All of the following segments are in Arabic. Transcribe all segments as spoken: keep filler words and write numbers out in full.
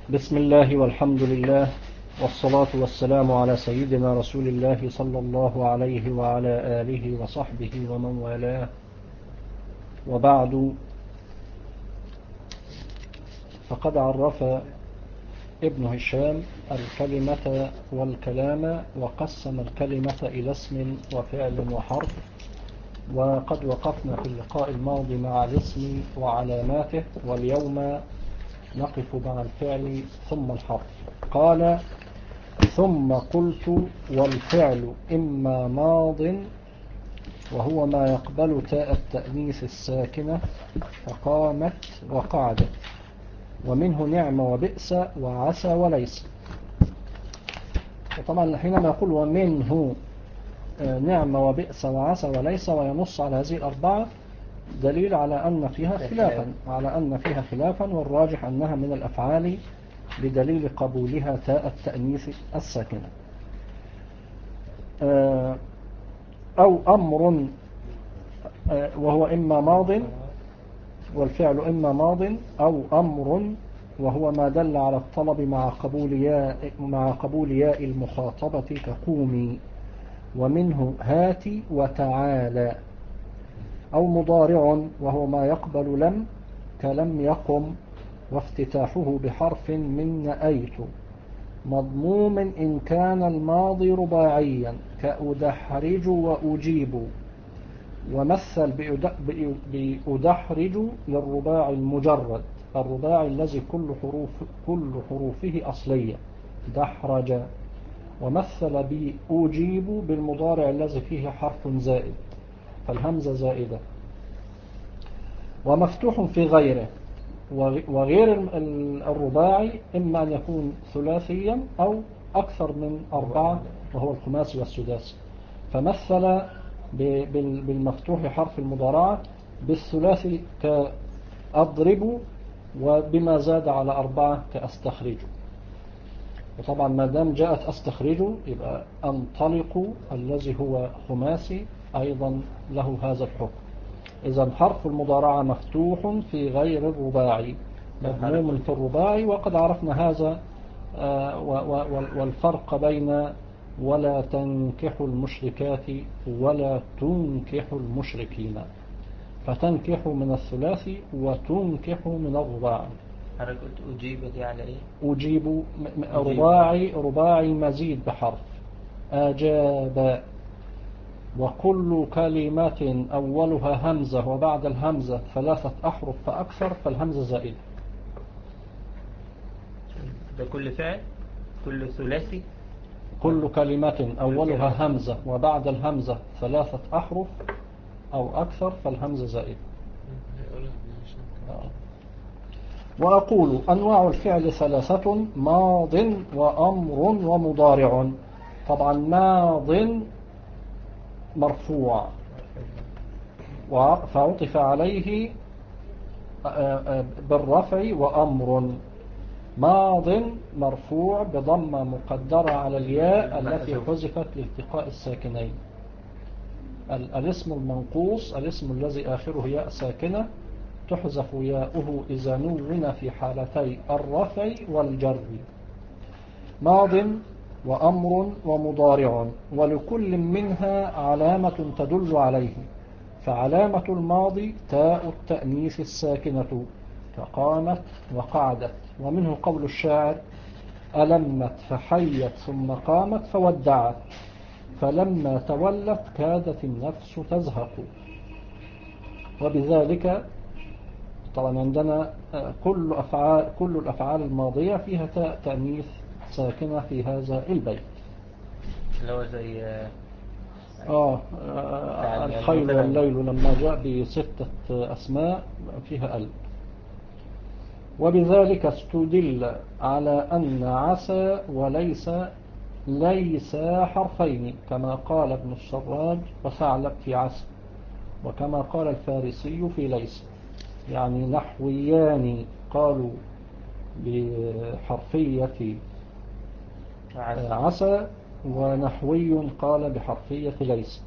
بسم الله والحمد لله والصلاة والسلام على سيدنا رسول الله صلى الله عليه وعلى آله وصحبه ومن والاه، وبعد. فقد عرف ابن هشام الكلمة والكلام وقسم الكلمة إلى اسم وفعل وحرف، وقد وقفنا في اللقاء الماضي مع الاسم وعلاماته، واليوم نقف مع الفعل ثم الحرف. قال: ثم قلت: والفعل إما ماض وهو ما يقبل تاء التأنيث الساكنة فقامت وقعدت، ومنه نعم وبئس وعسى وليس. وطبعا حينما يقول ومنه نعم وبئس وعسى وليس وينص على هذه الأربعة دليل على أن فيها خلافا على أن فيها خلافا والراجح أنها من الأفعال بدليل قبولها تاء التأنيث الساكنة. أو أمر وهو إما ماض، والفعل إما ماض أو أمر وهو ما دل على الطلب مع قبول ياء مع قبول ياء المخاطبة كقومي، ومنه هاتي وتعالى. أو مضارع وهو ما يقبل لم كلم يقم، وافتتاحه بحرف من نأيت، مضموم إن كان الماضي رباعيا كأدحرج وأجيب. ومثل بأدحرج للرباع المجرد، الرباع الذي كل حروف كل حروفه أصلية دحرج. ومثل بأجيب بالمضارع الذي فيه حرف زائد فالهمزة زائدة. ومفتوح في غيره، وغير الرباعي إما أن يكون ثلاثيا أو أكثر من أربعة وهو الخماسي والسداسي. فمثل بالمفتوح حرف المضارعة بالثلاثي كأضرب، وبما زاد على أربعة كأستخرج. وطبعا ما دام جاءت أستخرج يبقى أنطلق الذي هو خماسي أيضا له هذا الحكم. إذا حرف المضارعة مفتوح في غير الرباعي مضموم في الرباعي، وقد عرفنا هذا والفرق بين ولا تنكحوا المشركات ولا تنكحوا المشركين، فتنكحوا من الثلاثي وتنكحوا من الرباعي. حضرتك قلت أجيب دي على إيه؟ أجيب رباعي رباعي مزيد بحرف أجاب. وكل كلمة أولها همزة وبعد الهمزة ثلاثة أحرف فأكثر فالهمزة زائدة. ده كل فعل كل ثلاثي. كل كلمة أولها همزة وبعد الهمزة ثلاثة أحرف أو أكثر فالهمزة زائدة. وأقول أنواع الفعل ثلاثة: ماض وأمر ومضارع. طبعا ماض مرفوع فعطف عليه بالرفع وأمر. ماض مرفوع بضمة مقدرة على الياء التي حذفت لالتقاء الساكنين. الاسم المنقوص الاسم الذي آخره ياء ساكنة تحذف ياؤه إذا نون في حالتي الرفع والجر. ماض وأمر ومضارع، ولكل منها علامة تدل عليه. فعلامة الماضي تاء التأنيث الساكنة فقامت وقعدت. ومنه قول الشاعر: ألمت فحيت ثم قامت فودعت، فلما تولت كادت النفس تزهق. وبذلك طبعا عندنا كل أفعال كل الأفعال الماضية فيها تاء تأنيث ساكنة في هذا البيت. اللي هو زي آه, آه الخيل والليل لما جاء بستة أسماء فيها ألف. وبذلك استدل على أن عسى وليس ليس حرفين، كما قال ابن السراج وثعلب في عسى، وكما قال الفارسي في ليس. يعني نحويان قالوا بحرفية عسى، ونحوي قال بحرفية ليس.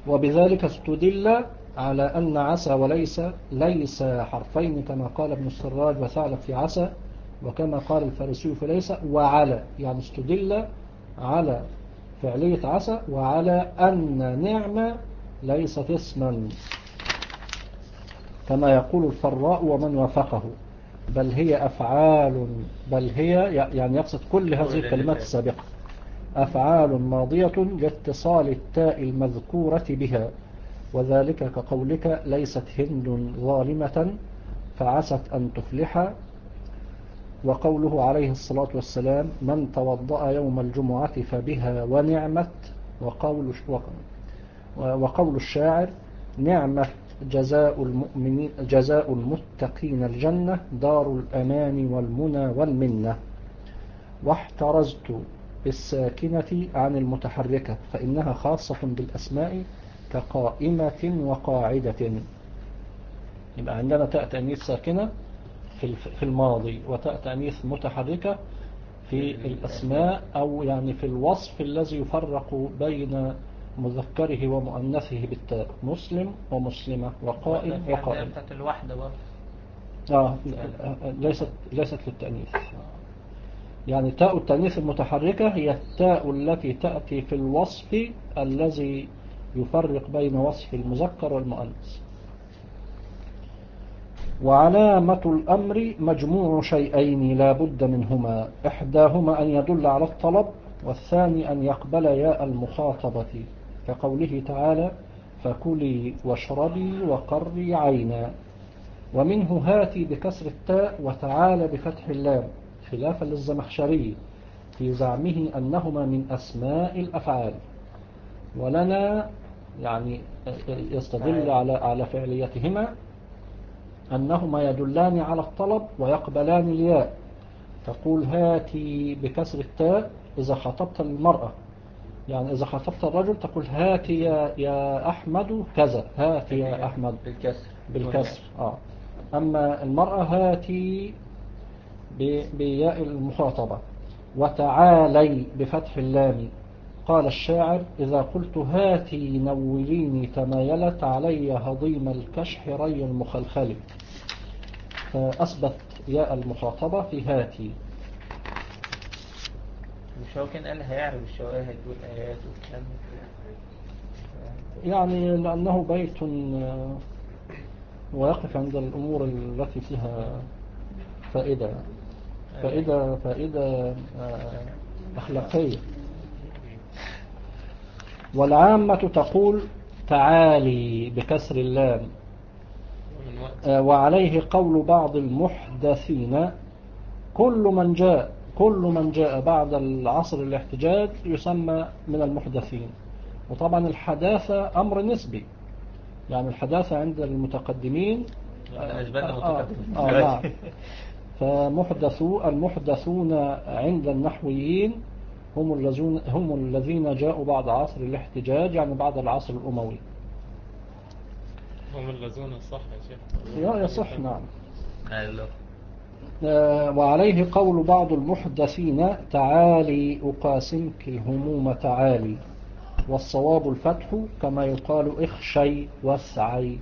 وبذلك استدل على أن عسى وليس ليس حرفين كما قال ابن السراج وثعلب في عسى، وكما قال الفارسي في ليس، وعلى يعني استدل على فعلية عسى وعلى أن نعمة ليست اسما كما يقول الفراء ومن وافقه، بل هي أفعال، بل هي يعني يقصد كل هذه الكلمات السابقة أفعال ماضية لاتصال التاء المذكورة بها، وذلك كقولك ليست هند ظالمة فعست أن تفلح، وقوله عليه الصلاة والسلام من توضأ يوم الجمعة فبها ونعمت، وقول وقول الشاعر نعمت جزاء المؤمنين جزاء المتقين الجنة دار الأمان والمنى والمنة. واحترزت بالساكنة عن المتحركة فإنها خاصة بالأسماء كقائمة وقاعدة. يبقى عندنا تاء تأنيث ساكنة في الماضي وتاء تأنيث متحركة في الأسماء، أو يعني في الوصف الذي يفرق بين مذكره ومؤنثه بالتاء، مسلم ومسلمة وقائم وقائم. بتاعت الوحدة برضه آه ليست ليست للتأنيث، يعني تاء التأنيث المتحركة هي التاء التي تأتي في الوصف الذي يفرق بين وصف المذكر والمؤنث. وعلامة الأمر مجموع شيئين لا بد منهما، إحداهما أن يدل على الطلب، والثاني أن يقبل ياء المخاطبة، كقوله تعالى فكلي واشربي وقري عينا. ومنه هاتي بكسر التاء وتعالى بفتح اللام، خلافا للزمخشري في زعمه أنهما من أسماء الأفعال، ولنا يعني يستدل على على فعليتهما أنهما يدلان على الطلب ويقبلان الياء. تقول هاتي بكسر التاء إذا خاطبت المرأة، يعني إذا خاطبت الرجل تقول هاتي يا, يا أحمد كذا، هاتي يا أحمد بالكسر بالكسر آه. أما المرأة هاتي بياء المخاطبة. وتعالي بفتح اللام، قال الشاعر إذا قلت هاتي نوليني تمايلت علي هضيم الكشح ري المخلخل، فأثبت ياء المخاطبة في هاتي. مش هو كان قال هيعرف الشواهد والآيات والكلام يعني لأنه بيت ويقف عند الأمور التي فيها فائدة فائدة فائدة أخلاقية. والعامة تقول تعالي بكسر اللام، وعليه قول بعض المحدثين كل من جاء كل من جاء بعد العصر الاحتجاج يسمى من المحدثين. وطبعا الحداثة أمر نسبي، يعني الحداثة عند المتقدمين يعني أثبتنا متقدمين آه آه نعم. فمحدثو المحدثون عند النحويين هم الذين هم الذين جاءوا بعد عصر الاحتجاج، يعني بعد العصر الأموي. هم الذين صح يا شيخ؟ يا يصح نعم. أيوه. آه وعليه قول بعض المحدثين تعالي أقاسمك الهموم تعالي، والصواب الفتح كما يقال اخشي واسعي.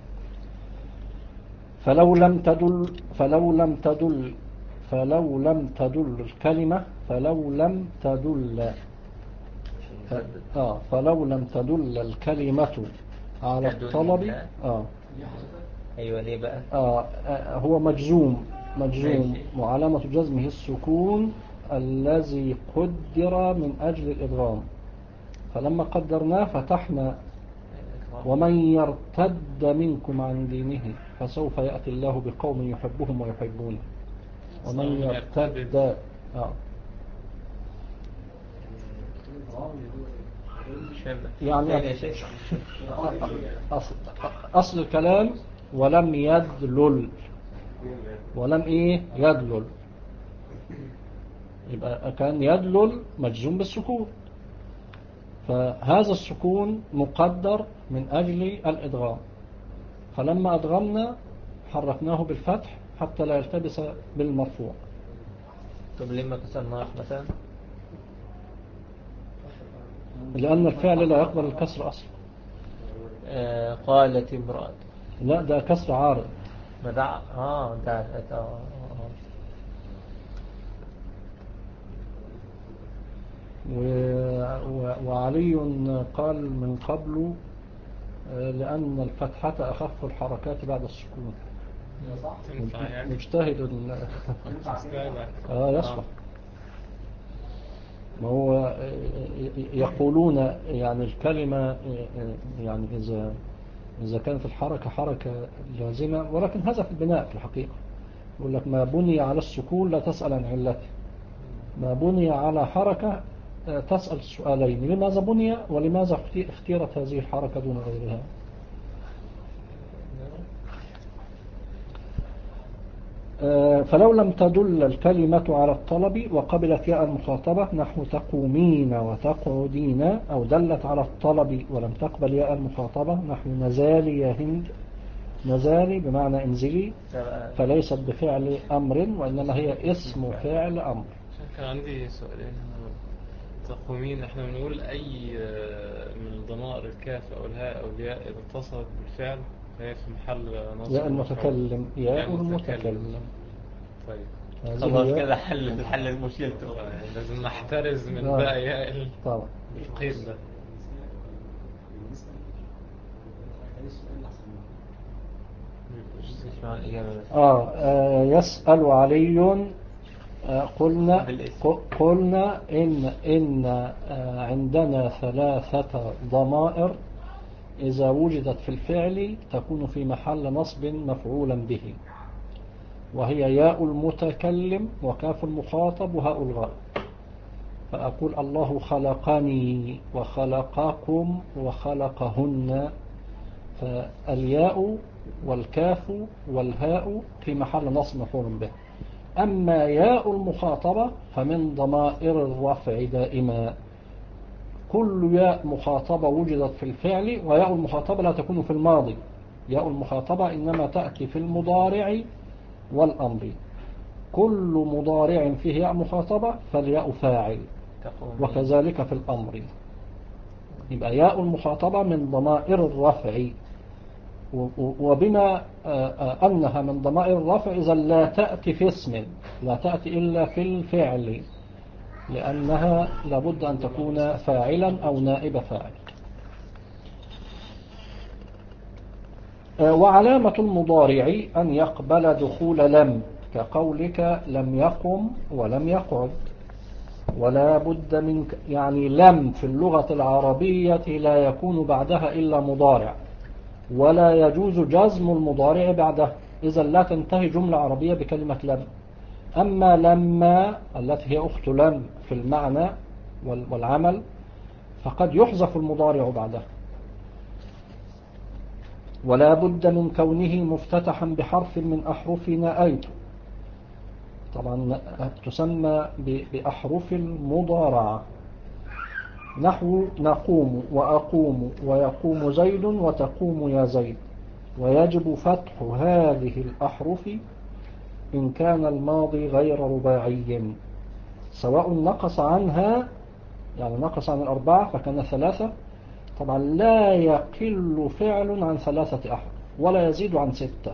فلو لم تدل فلو لم تدل فلو لم تدل الكلمة فلو لم تدل ف... آه فلو لم تدل الكلمة على الطلب آه أيوة ليه بقى آه هو مجزوم مجزوم وعلامة جزمه السكون الذي قدر من أجل الإدغام، فلما قدرناه فتحنا ومن يرتد منكم عن دينه فسوف يأتي الله بقوم يحبهم ويحبونه. ومن يرتد آه. يعني أصل, أصل الكلام ولم يدلل ولم إيه يدلل، يبقى كان يدلل مجزوم بالسكون، فهذا السكون مقدر من أجل الإدغام، فلما أدغمنا حركناه بالفتح حتى لا يلتبس بالمرفوع. طب ليه ما كسرناش مثلا؟ لأن الفعل لا يقبل الكسر أصلا. آه قالت امرأة. لا ده كسر عارض. ما ده اه ده ده- آه. آه. و- و- وعلي قال من قبل آه، لأن الفتحة أخف الحركات بعد السكون. تنفع يعني مجتهد ال- استاذ. اه يصلح. ما هو يقولون يعني الكلمة يعني إذا إذا كانت الحركة حركة لازمة، ولكن هذا في البناء في الحقيقة. يقول لك ما بني على السكون لا تسأل عن علته، ما بني على حركة تسأل سؤالين: لماذا بني ولماذا اختيرت هذه الحركة دون غيرها. فلو لم تدل الكلمة على الطلب وقبلت ياء المخاطبة نحو تقومين وتقعدين، أو دلت على الطلب ولم تقبل ياء المخاطبة نحو نزالي يا هند، نزالي بمعنى انزلي، فليست بفعل أمر وإنما هي اسم فعل أمر. كان عندي سؤالين. تقومين احنا بنقول أي من الضمائر الكاف أو الهاء أو الياء إذا اتصلت بالفعل فهي في محل نصب ياء المتكلم، ياء المتكلم. طيب خلاص كده حل حل مشكلته. لازم نحترز من آه. بقى ياء طبعا القيد ده. آه, آه يسأل علي. آه قلنا قلنا إن إن آه عندنا ثلاثة ضمائر إذا وجدت في الفعل تكون في محل نصب مفعولا به، وهي ياء المتكلم وكاف المخاطب وهاء الغائب. فأقول الله خلقني وخلقكم وخلقهن، فالياء والكاف والهاء في محل نصب مفعول به. أما ياء المخاطبة فمن ضمائر الرفع دائما، كل ياء مخاطبة وجدت في الفعل، وياء المخاطبة لا تكون في الماضي، ياء المخاطبة إنما تأتي في المضارع والأمر. كل مضارع فيه ياء مخاطبة فالياء فاعل، وكذلك في الأمر. يبقى ياء المخاطبة من ضمائر الرفع، وبما أنها من ضمائر الرفع إذا لا تأتي في اسم، لا تأتي إلا في الفعل، لأنها لابد أن تكون فاعلا أو نائب فاعل. وعلامة المضارع أن يقبل دخول لم، كقولك لم يقم ولم يقعد. ولا بد من يعني لم في اللغة العربية لا يكون بعدها إلا مضارع، ولا يجوز جزم المضارع بعده، إذا لا تنتهي جملة عربية بكلمة لم. أما لما التي هي أخت لم في المعنى والعمل فقد يحذف المضارع بعدها. ولا بد من كونه مفتتحا بحرف من أحرف نأيت، طبعا تسمى بأحرف المضارعة، نحو نقوم وأقوم ويقوم زيد وتقوم يا زيد. ويجب فتح هذه الأحرف إن كان الماضي غير رباعي، سواء نقص عنها، يعني نقص عن الأربعة فكان ثلاثة، طبعا لا يقل فعل عن ثلاثة أحرف ولا يزيد عن ستة،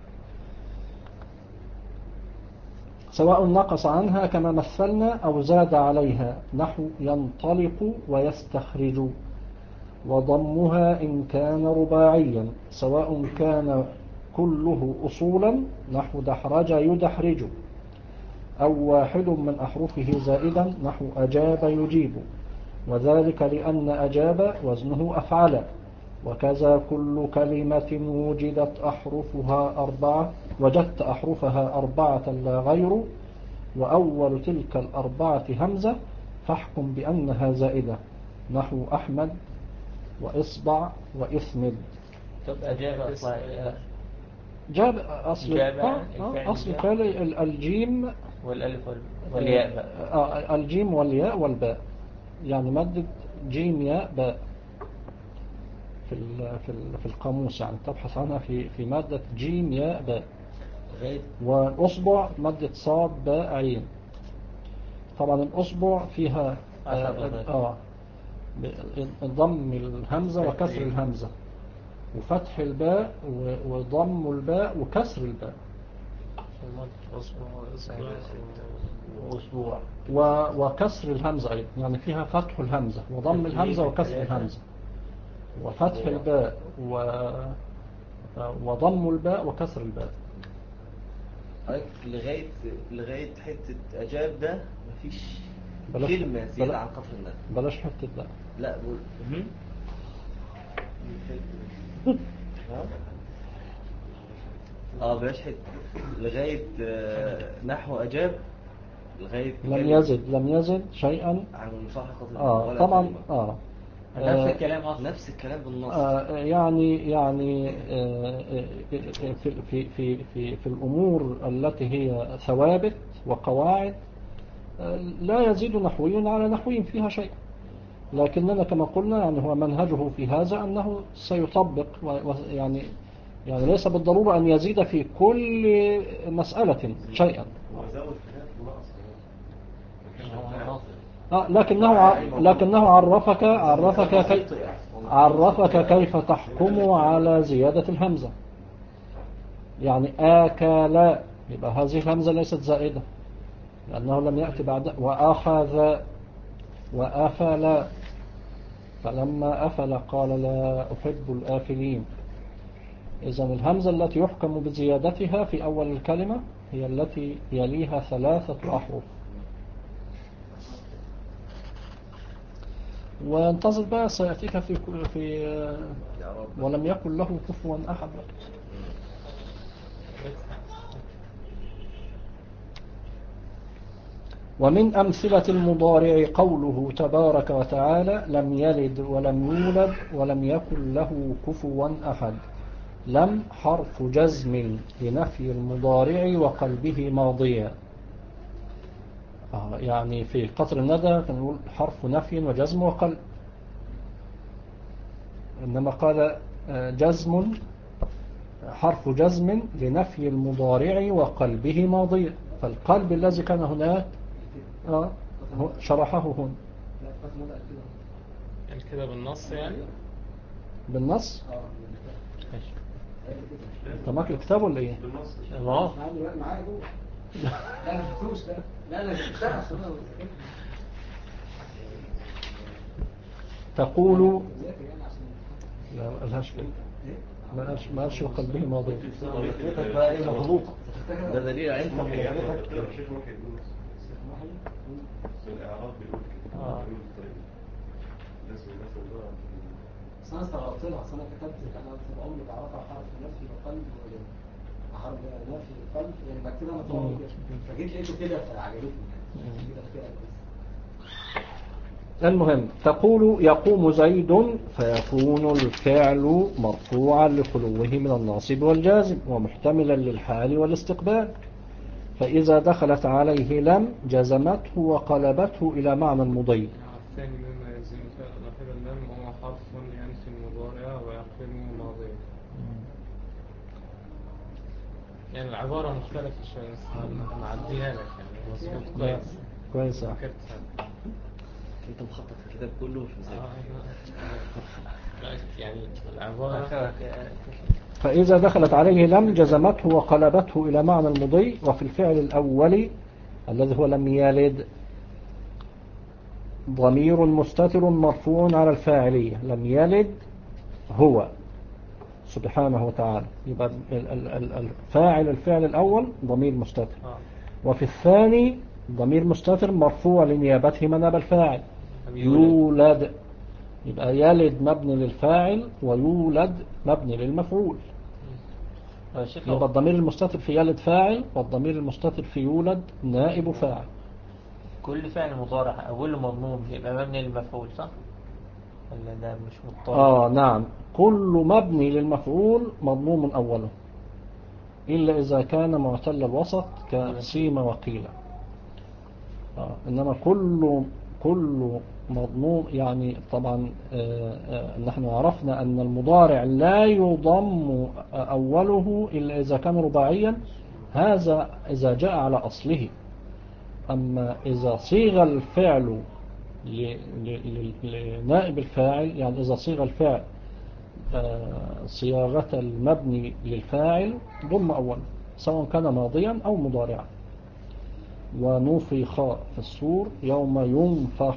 سواء نقص عنها كما مثلنا أو زاد عليها، نحو ينطلق ويستخرج. وضمها إن كان رباعيا، سواء كان كله أصولا، نحو دحرج يدحرج، أو واحد من أحرفه زائدا، نحو أجاب يجيب، وذلك لأن أجاب وزنه أفعل. وكذا كل كلمة وجدت أحرفها أربعة وجدت أحرفها أربعة لا غير، وأول تلك الأربعة همزة، فاحكم بأنها زائدة، نحو أحمد وإصبع وإثمد. طب أجاب أصلا جاب أصل جاب أصل فعل الجيم والألف والياء بقى. الجيم والياء والباء، يعني مادة جيم ياء باء في في في القاموس، يعني تبحث عنها في في مادة جيم ياء باء. والأصبع مادة صاد باء عين. طبعا الأصبع فيها آه ضم الهمزة وكسر الهمزة، وفتح الباء وضم الباء وكسر الباء. أسبوع وكسر الهمزة أيضا، يعني فيها فتح الهمزة وضم الهمزة وكسر الهمزة وفتح الباء وضم الباء وكسر الباء. لغاية لغاية حتة أجاب ده مفيش بلاش كلمة زيادة عن قطر الندى. بلاش حتة ده. لا بقول اه بلاش حتة لغاية آه نحو أجاب لغاية لم يزد لم يزد شيئا عن صح قطر آه ولا طبعا كلمة. آه نفس الكلام أصلا، نفس الكلام بالنص. آه يعني يعني آه في في في في في الأمور التي هي ثوابت وقواعد آه لا يزيد نحوي على نحوي فيها شيء، لكننا كما قلنا يعني هو منهجه في هذا أنه سيطبق، يعني يعني ليس بالضرورة أن يزيد في كل مسألة شيئا. آه لكنه لكنه عرفك عرفك كي عرفك كيف تحكم على زيادة الهمزة. يعني آكل يبقى هذه الهمزة ليست زائدة لأنه لم يأتي بعد. وأخذ وأفل، فلما أفل قال لا أحب الآفلين. إذن الهمزة التي يحكم بزيادتها في أول الكلمة هي التي يليها ثلاثة أحرف. وانتظر بقى سيأتيك في في ولم يكن له كفوا أحد. ومن أمثلة المضارع قوله تبارك وتعالى لم يلد ولم يولد ولم يكن له كفوا أحد. لم حرف جزم لنفي المضارع وقلبه ماضيا. آه يعني في قطر الندى كان نقول حرف نفي وجزم وقلب، إنما قال جزم حرف جزم لنفي المضارع وقلبه ماضيا. فالقلب الذي كان هناك آه شرحه هنا يعني كده بالنص، يعني بالنص. انت معك الكتاب ولا ايه؟ الله معايا جوه. لا انا شفتوش. لا انا شفتها. تقول لا ما قالهاش كده، ما قالش ما قالش وقلبه ماضي. فكرتك بقى ايه مغلوطة. ده دليل على انت مغلوطة. الاعراب بيقول كده. اه الناس والناس والله. بس انا استغربت لها، اصل انا كتبت انا طول عمري بعرفها حرف نفي وقلب وجزم. حرف نفي وقلب يعني بكتبها انا طول عمري كده، فجيت لقيته كده فعجبتني كده كده. المهم تقول يقوم زيد فيكون الفعل مرفوعا لخلوه من الناصب والجازم ومحتملا للحال والاستقبال، فإذا دخلت عليه لم جزمته وقلبته إلى معنى المضي. الثاني مما يلزم فعل اللام وهو حرف ينفي المضارع ويقلبه ماضيا. يعني العبارة مختلفة شوية بس هنعديها لك، يعني مظبوط كويس كويس. انت مخطط في الكتاب كله مش مذاكر. يعني العبارة فإذا دخلت عليه لم جزمته وقلبته إلى معنى المضي. وفي الفعل الأول الذي هو لم يلد ضمير مستتر مرفوع على الفاعلية. لم يلد هو سبحانه وتعالى، يبقى الفاعل الفعل الأول ضمير مستتر. وفي الثاني ضمير مستتر مرفوع لنيابته مناب الفاعل. يولد يبقى يلد مبني للفاعل ويولد مبني للمفعول. يبقى الضمير المستتر في يلد فاعل والضمير المستتر في يولد نائب فاعل. كل فعل مضارع أوله مضموم يبقى مبني للمفعول صح؟ ولا ده مش مضطرد؟ آه نعم، كل مبني للمفعول مضموم أوله إلا إذا كان معتل الوسط كسيم وقيل. آه إنما كل كل مضموم يعني طبعا آه آه نحن عرفنا أن المضارع لا يضم أوله إلا إذا كان رباعيا، هذا إذا جاء على أصله. أما إذا صيغ الفعل لنائب الفاعل، يعني إذا صيغ الفعل صياغة المبني للفاعل ضم أول سواء كان ماضيا أو مضارعا. ونفخ في الصور يوم ينفخ.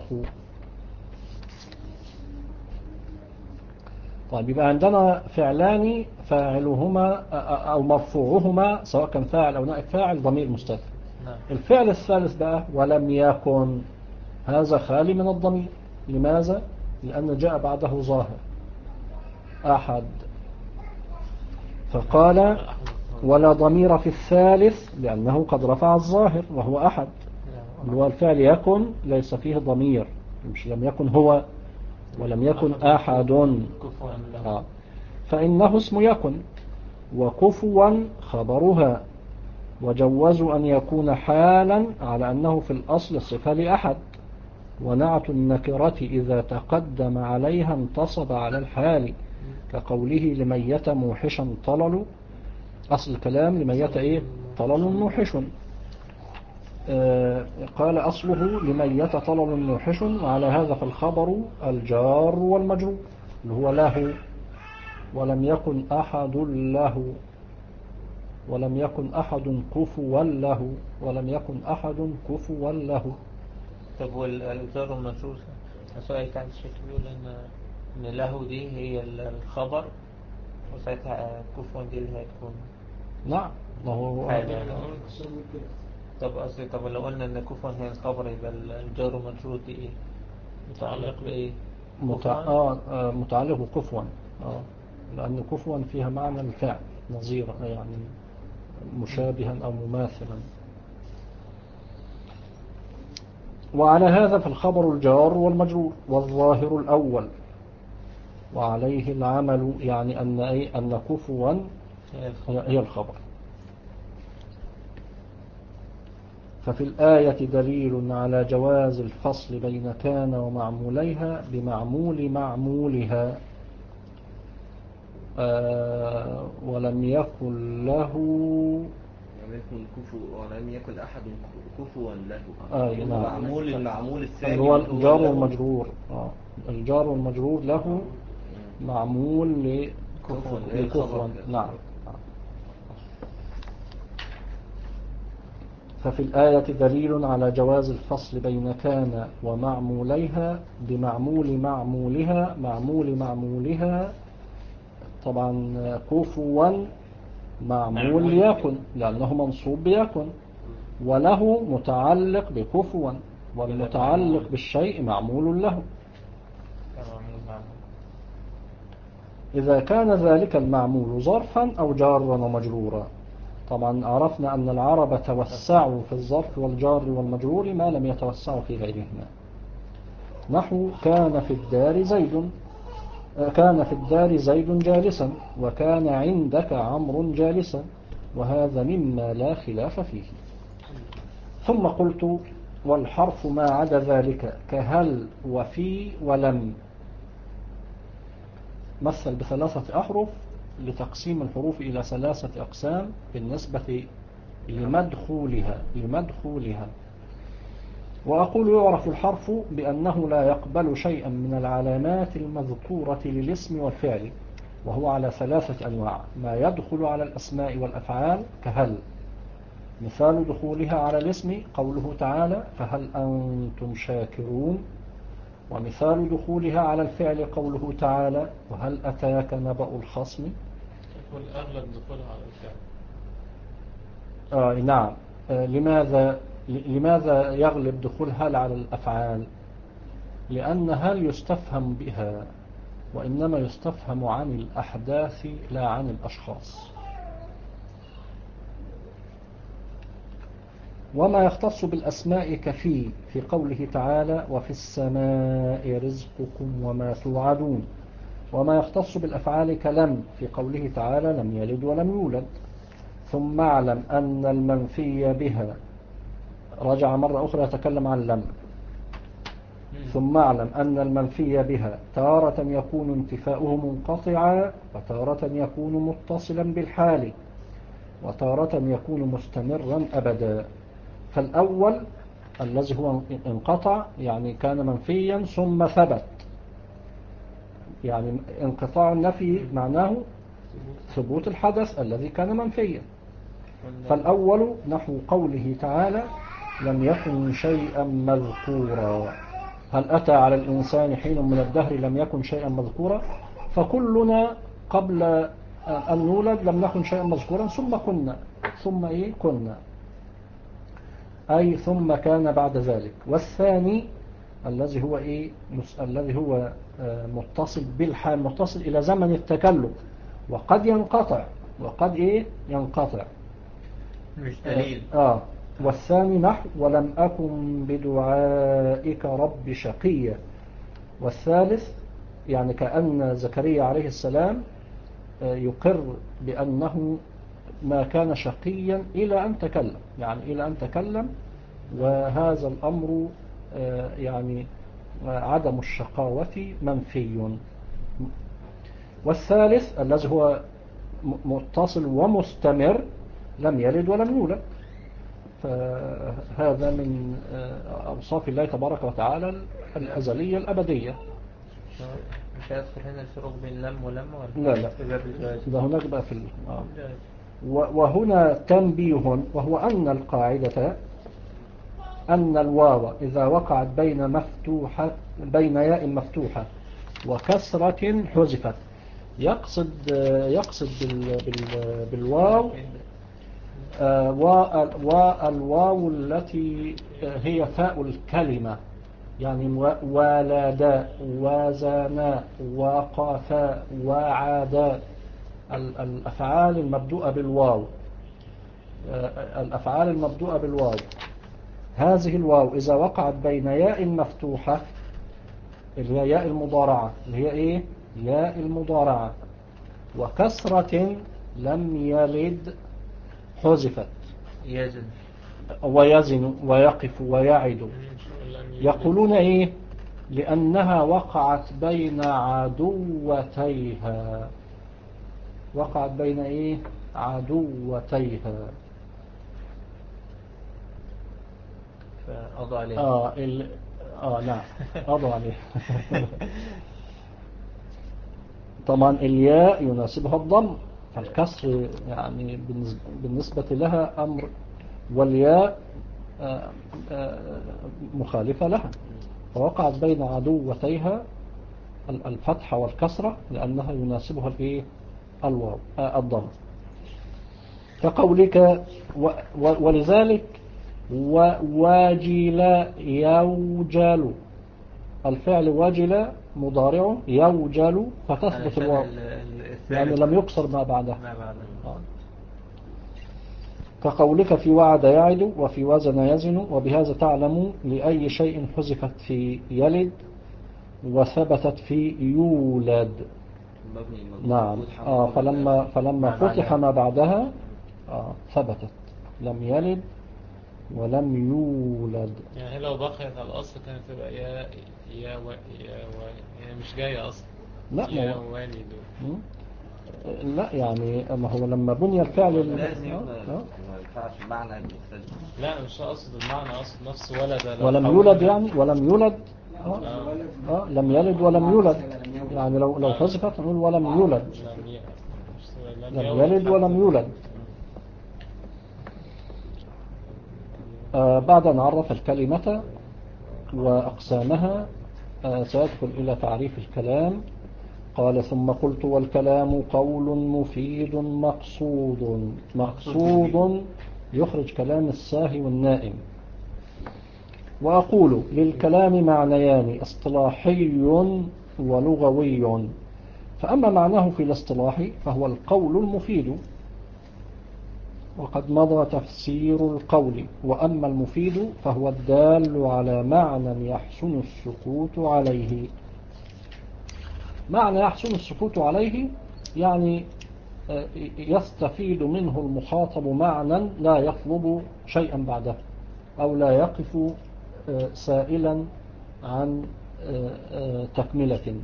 طيب يبقى عندنا فعلان فاعلهما أو مرفوعهما سواء كان فاعل أو نائب فاعل ضمير مستتر. الفعل الثالث بقى ولم يكن، هذا خالي من الضمير. لماذا؟ لأن جاء بعده ظاهر أحد، فقال ولا ضمير في الثالث لأنه قد رفع الظاهر وهو أحد، اللي هو الفعل يكن ليس فيه ضمير، مش لم يكن هو ولم يكن أحد. آه. فإنه اسم يكن وكفوا خبرها، وجوزوا أن يكون حالا على أنه في الأصل صفة لأحد، ونعت النكرة إذا تقدم عليها انتصب على الحال، كقوله لميت موحشا طلل. أصل الكلام لميت إيه؟ طلل موحش. آه قال أصله لميت طلل موحش، وعلى هذا فالخبر الجار والمجرور اللي هو له، ولم يكن أحد له، ولم يكن أحد كفوا له، ولم يكن أحد كفوا له. طب والجار والمجرور سؤال كان الشيخ بيقول إن إن له دي هي الخبر، وساعتها كفوا دي اللي هتكون نعم ما هو حاجة. طب أصلي طب لو قلنا إن كفوا هي الخبر يبقى الجار والمجرور دي إيه؟ متعلق بإيه؟ متع... آه آه متعلق بكفوا. آه لأن كفوا فيها معنى الفعل نظيرا يعني مشابها أو مماثلا. وعلى هذا فالخبر الجار والمجرور والظاهر الأول، وعليه العمل يعني أن أي أن كفوا هي الخبر. ففي الآية دليل على جواز الفصل بين كان ومعموليها بمعمول معمولها. آه ولم يكن له ولم يكن كفو ولم يكن أحد كفوا له. آه نعم. معمول المعمول الثاني اللي هو الجار والمجرور. آه الجار والمجرور له معمول لكفوا. نعم. ففي الآية دليل على جواز الفصل بين كان ومعموليها بمعمول معمولها. معمول معمولها طبعا كفوا معمول يكن لأنه منصوب بيكن، وله متعلق بكفوا، والمتعلق بالشيء معمول له. إذا كان ذلك المعمول ظرفا أو جارا ومجرورا. طبعا عرفنا أن العرب توسعوا في الظرف والجار والمجرور ما لم يتوسعوا في غيرهما. نحو كان في الدار زيد، كان في الدار زيد جالسا، وكان عندك عمرو جالسا، وهذا مما لا خلاف فيه. ثم قلت والحرف ما عدا ذلك كهل وفي ولم. مثل بثلاثة أحرف لتقسيم الحروف إلى ثلاثة أقسام بالنسبة لمدخولها لمدخولها وأقول يعرف الحرف بأنه لا يقبل شيئا من العلامات المذكورة للاسم والفعل، وهو على ثلاثة أنواع: ما يدخل على الأسماء والأفعال كهل، مثال دخولها على الاسم قوله تعالى فهل أنتم شاكرون، ومثال دخولها على الفعل قوله تعالى وهل أتاك نبأ الخصم. والأغلب دخولها على الفعل. آه نعم. آه لماذا لماذا يغلب دخول هل على الأفعال؟ لأن هل يستفهم بها، وإنما يستفهم عن الأحداث لا عن الأشخاص. وما يختص بالأسماء كفي في قوله تعالى وفي السماء رزقكم وما توعدون. وما يختص بالأفعال كلم في قوله تعالى لم يلد ولم يولد. ثم اعلم أن المنفي بها، رجع مرة أخرى يتكلم عن لم. ثم اعلم أن المنفي بها تارة يكون انتفاؤه منقطعا، وتارة يكون متصلا بالحال، وتارة يكون مستمرا أبدا. فالأول الذي هو انقطع يعني كان منفيا ثم ثبت، يعني انقطاع النفي معناه ثبوت الحدث الذي كان منفيا. فالأول نحو قوله تعالى لم يكن شيئا مذكورا. هل أتى على الإنسان حين من الدهر لم يكن شيئا مذكورا؟ فكلنا قبل أن نولد لم نكن شيئا مذكورا ثم كنا ثم إيه كنا أي ثم كان بعد ذلك. والثاني الذي هو إيه الذي هو متصل بالحال متصل إلى زمن التكلم وقد ينقطع وقد إيه ينقطع مش دليل. آه والثاني نحو ولم أكن بدعائك رب شقيا. والثالث يعني كأن زكريا عليه السلام يقر بأنه ما كان شقيا إلى أن تكلم يعني إلى أن تكلم وهذا الأمر يعني عدم الشقاوة منفي. والثالث الذي هو متصل ومستمر لم يلد ولم يولد. فهذا من أوصاف الله تبارك وتعالى الأزلية الأبدية. مش هيدخل هنا الفروق بين لم ولم ولا لا لا ده هناك بقى في آه. وهنا تنبيه وهو أن القاعدة أن الواو إذا وقعت بين مفتوحة بين ياء مفتوحة وكسرة حذفت يقصد يقصد بال بال بالواو والواو التي هي فاء الكلمة يعني ولدا وزنا وقفا وعادا الأفعال المبدوءة بالواو الأفعال المبدوءة بالواو. هذه الواو إذا وقعت بين ياء مفتوحة اللي هي ياء المضارعة اللي هي إيه ياء المضارعة وكسرة لم يلد حذفت يزن ويزن ويقف ويعد يقولون إيه لأنها وقعت بين عدوتيها وقعت بين إيه عدوتيها فأضع عليه آه ال... آه نعم أضع عليه طبعا الياء يناسبها الضم فالكسر يعني بالنسبة لها أمر والياء آه آه مخالفة لها فوقعت بين عدوتيها الفتحة والكسرة لأنها يناسبها الإيه الواو آه الضم كقولك و... و... ولذلك وواجل يوجل الفعل واجل مضارع يوجل فتثبت الواو يعني لم يكسر ما بعدها ما بعدها آه. كقولك في وعد يعد وفي وزن يزن وبهذا تعلم لأي شيء حذفت في يلد وثبتت في يولد. نعم آه فلما فلما فتح ما بعدها آه ثبتت لم يلد ولم يولد. يعني لو بقيت على الأصل كانت تبقى يا يا و يا و هي مش جاية أصلا لا يا ما والد لا يعني ما هو لما بني الفعل لازم آه ما آه ينفعش المعنى المختلف. لا مش أقصد المعنى أقصد نفس ولد لو ولم حولنا- يولد يعني ولم يولد آه. آه. آه لم يلد ولم يولد يعني لو لو حذفت نقول ولم يولد لم ي- مش- لم يلد ولم يولد. آه بعد أن عرف الكلمة وأقسامها آه سيدخل إلى تعريف الكلام. قال ثم قلت والكلام قول مفيد مقصود مقصود يخرج كلام الساهي والنائم. وأقول للكلام معنيان اصطلاحي ولغوي. فأما معناه في الاصطلاح فهو القول المفيد وقد مضى تفسير القول. وأما المفيد فهو الدال على معنى يحسن السكوت عليه. معنى يحسن السكوت عليه يعني يستفيد منه المخاطب معنى لا يطلب شيئا بعده أو لا يقف سائلا عن تكملة.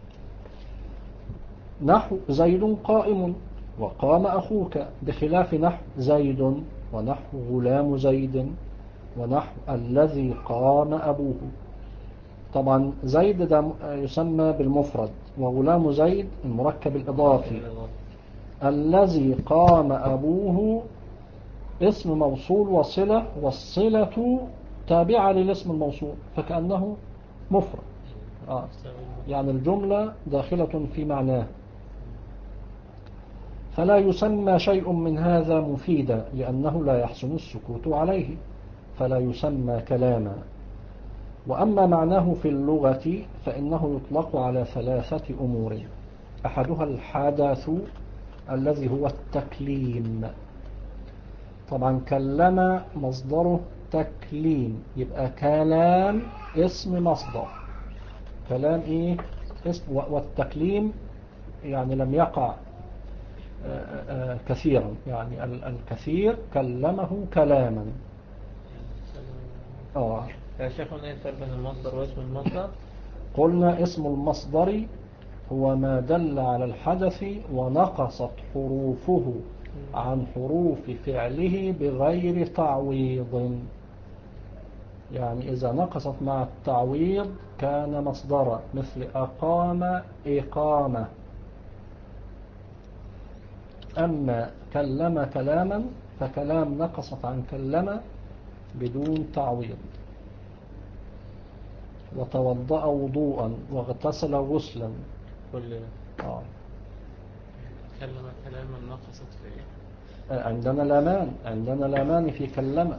نحو زيد قائم وقام أخوك بخلاف نحو زيد ونحو غلام زيد ونحو الذي قام أبوه. طبعا زيد ده يسمى بالمفرد، وغلام زيد المركب الإضافي. الذي قام أبوه اسم موصول وصلة، والصلة تابعة للاسم الموصول فكأنه مفرد. آه. يعني الجملة داخلة في معناه. فلا يسمى شيء من هذا مفيدا لأنه لا يحسن السكوت عليه، فلا يسمى كلاما. وأما معناه في اللغة فإنه يطلق على ثلاثة أمور. أحدها الحدث الذي هو التكليم. طبعا كلم مصدره تكليم، يبقى كلام اسم مصدر. كلام إيه؟ اسم. والتكليم يعني لم يقع كثيرا، يعني الكثير كلمه كلاما. آه. يا شيخ هنا الفرق بين المصدر واسم المصدر؟ قلنا اسم المصدر هو ما دل على الحدث ونقصت حروفه عن حروف فعله بغير تعويض. يعني إذا نقصت مع التعويض كان مصدرا، مثل أقام إقامة. أما كلم كلاما فكلام نقصت عن كلم بدون تعويض. وتوضأ وضوءا واغتسل غسلا. كل آه. كلم كلاما نقصت في ايه؟ عندنا لامان، عندنا لامان في كلم.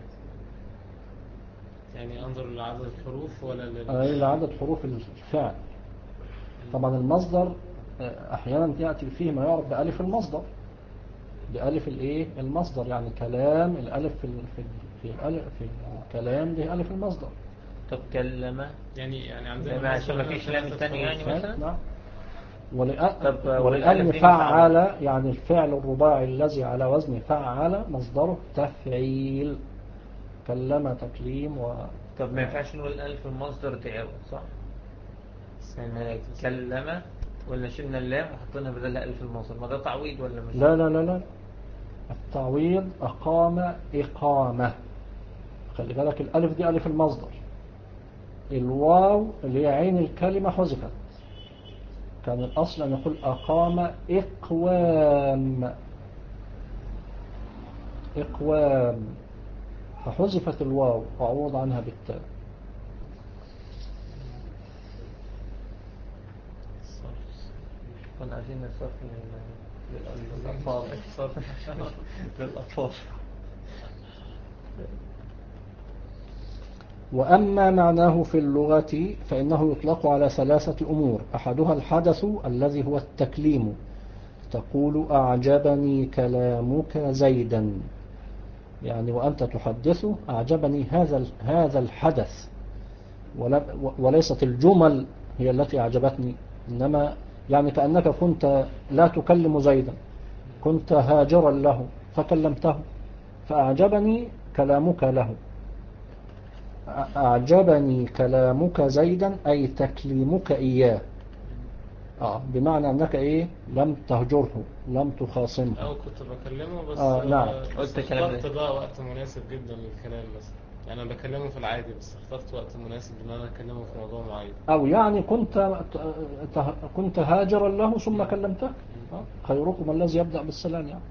يعني انظر لعدد الحروف ولا لل... أي لعدد حروف الفعل. طبعا المصدر أحيانا يأتي فيه ما يعرف بألف المصدر، بألف الإيه المصدر. يعني كلام الألف في في في, الألف في الكلام ده ألف المصدر. طب كلم يعني يعني عندنا يعني عشان ما فيش لام الثاني يعني مثلا. نعم. ولأ طب ولأن فعل يعني الفعل الرباعي الذي على وزن فعل مصدره تفعيل. كلم تكليم و... طب ما ينفعش نقول الألف المصدر تعوض صح؟ يعني كلم ولا شلنا اللام وحطينا بدلها ألف المصدر، ما ده تعويض ولا مش؟ لا لا لا لا، التعويض أقام إقامة. خلي بالك الألف دي ألف المصدر، الواو اللي هي عين الكلمة حذفت. كان الأصل أن يقول أقام إقوام، إقوام، فحذفت الواو وعوض عنها بالتاء. كنا عايزين نصرف للأطفال للأطفال. وأما معناه في اللغة فإنه يطلق على ثلاثة أمور. أحدها الحدث الذي هو التكليم. تقول أعجبني كلامك زيدا، يعني وأنت تحدثه أعجبني هذا هذا الحدث، وليست الجمل هي التي أعجبتني، إنما يعني كأنك كنت لا تكلم زيدا، كنت هاجرا له فكلمته فأعجبني كلامك له. أعجبني كلامك زيدا أي تكليمك إياه. آه بمعنى أنك إيه لم تهجره، لم تخاصمه. أو كنت بكلمه بس آه نعم. بس اخترت بقى وقت مناسب جدا للكلام مثلا. يعني أنا بكلمه في العادي بس اخترت وقت مناسب إن أنا أكلمه في موضوع معين. أو يعني كنت كنت هاجرا له ثم كلمته. آه خيركم الذي يبدأ بالسلام يعني.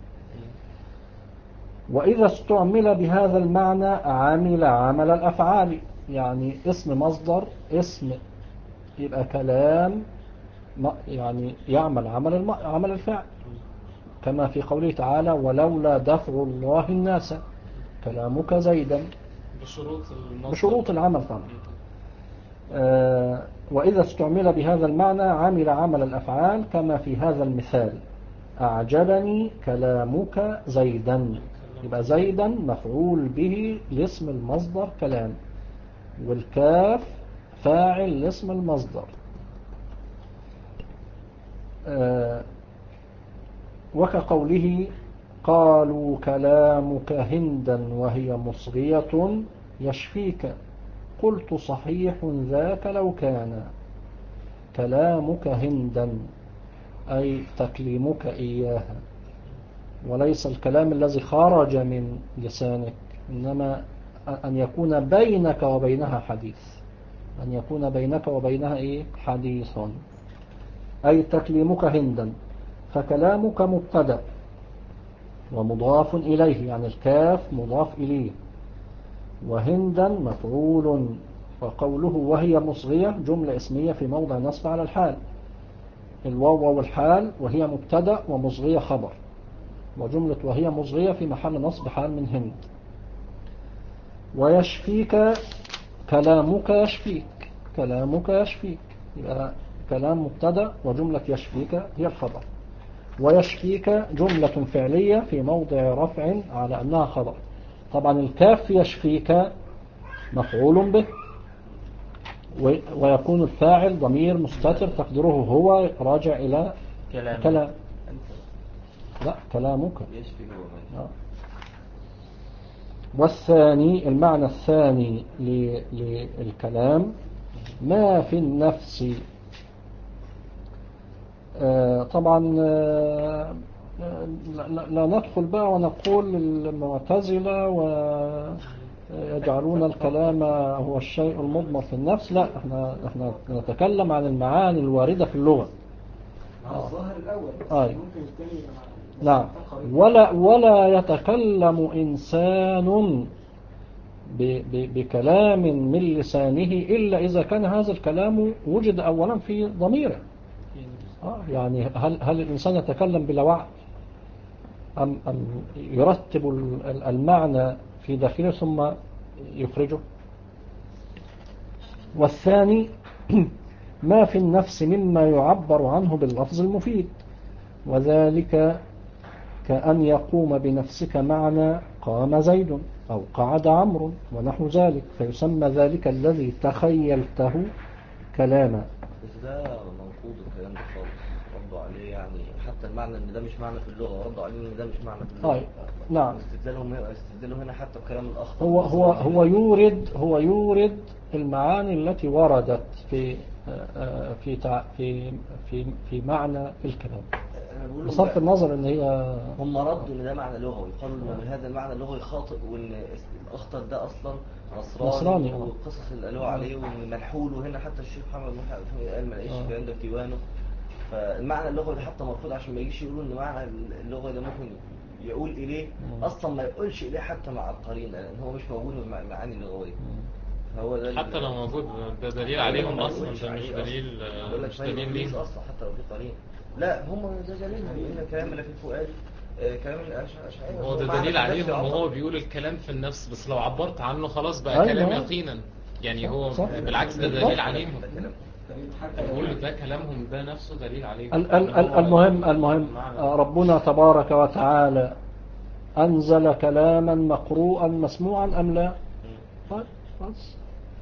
وإذا استعمل بهذا المعنى عامل عمل الأفعال، يعني اسم مصدر اسم يبقى كلام يعني يعمل عمل عمل الفعل، كما في قوله تعالى ولولا دفع الله الناس كلامك زيدا، بشروط المصدر بشروط العمل طبعا. آه وإذا استعمل بهذا المعنى عمل عمل الأفعال كما في هذا المثال أعجبني كلامك زيدا، يبقى زيدا مفعول به لاسم المصدر كلام، والكاف فاعل لاسم المصدر. آه وكقوله قالوا كلامك هندا وهي مصغية يشفيك، قلت صحيح ذاك لو كان كلامك هندا أي تكليمك إياها، وليس الكلام الذي خرج من لسانك، إنما أن يكون بينك وبينها حديث. أن يكون بينك وبينها إيه حديث، أي تكليمك هندا، فكلامك مبتدأ ومضاف إليه، يعني الكاف مضاف إليه، وهندا مفعول، وقوله وهي مصغية جملة اسمية في موضع نصب على الحال، الواو والحال، وهي مبتدأ ومصغية خبر، وجملة وهي مصغية في محل نصب حال من هند. ويشفيك كلامك يشفيك، كلامك يشفيك، يبقى كلام مبتدأ وجملة يشفيك هي الخبر. ويشفيك جملة فعلية في موضع رفع على أنها خبر. طبعا الكاف يشفيك مفعول به، ويكون الفاعل ضمير مستتر تقدره هو راجع إلى كلام كلام لا كلامك يشفي هو. آه. والثاني المعنى الثاني للكلام ما في النفس. آه طبعا آه لا ندخل بقى ونقول المعتزلة ويجعلون الكلام هو الشيء المضمر في النفس، لا احنا احنا نتكلم عن المعاني الواردة في اللغة. الظاهر الأول آه. ممكن الثاني. نعم. ولا ولا يتكلم إنسان بكلام من لسانه إلا إذا كان هذا الكلام وجد أولا في ضميره. آه يعني هل هل الإنسان يتكلم بلا وعي أم أم يرتب المعنى في داخله ثم يخرجه؟ والثاني ما في النفس مما يعبر عنه باللفظ المفيد، وذلك كأن يقوم بنفسك معنى قام زيد أو قعد عمرو ونحو ذلك، فيسمى ذلك الذي تخيلته كلاما. بس ده منقوض الكلام ده خالص، ردوا عليه يعني حتى المعنى ان ده مش معنى في اللغة، ردوا عليه ان ده مش معنى في اللغة. آه. نعم. استدلالهم استدلالهم هنا حتى بكلام الأخطر. هو هو هو يورد هو يورد المعاني التي وردت في في في في في معنى في الكلام، بصرف النظر ان هي هم ردوا ان ده معنى لغوي، قالوا ان هذا المعنى اللغوي خاطئ، وان الاخطر ده اصلا نصراني, نصراني وقصص اللي قالوها عليه وان ملحول، وهنا حتى الشيخ محمد محمد قال ما لقيش الكلام ده في ديوانه. فالمعنى اللغوي ده حتى مرفوض عشان ما يجيش يقولوا ان معنى اللغوي ده ممكن يقول اليه اصلا ما يقولش اليه حتى مع القرينه، لان هو مش موجود من المعاني اللغويه. هو ده حتى لو موجود ده دليل عليهم اصلا، ده مش دليل مش دليل ليهم اصلا حتى لو في قرين. لا هم ده دليلهم ان كلام اللي في الفؤاد كلام الاشاعره هو ده دليل عليهم ان هو بيقول الكلام في النفس، بس لو عبرت عنه خلاص بقى أيوة. كلام يقينا يعني. هو صح. بالعكس ده دليل عليهم، بيقول ده كلامهم ده نفسه دليل عليهم. المهم المهم ربنا تبارك وتعالى أنزل كلاما مقروءا مسموعا أم لا؟ بس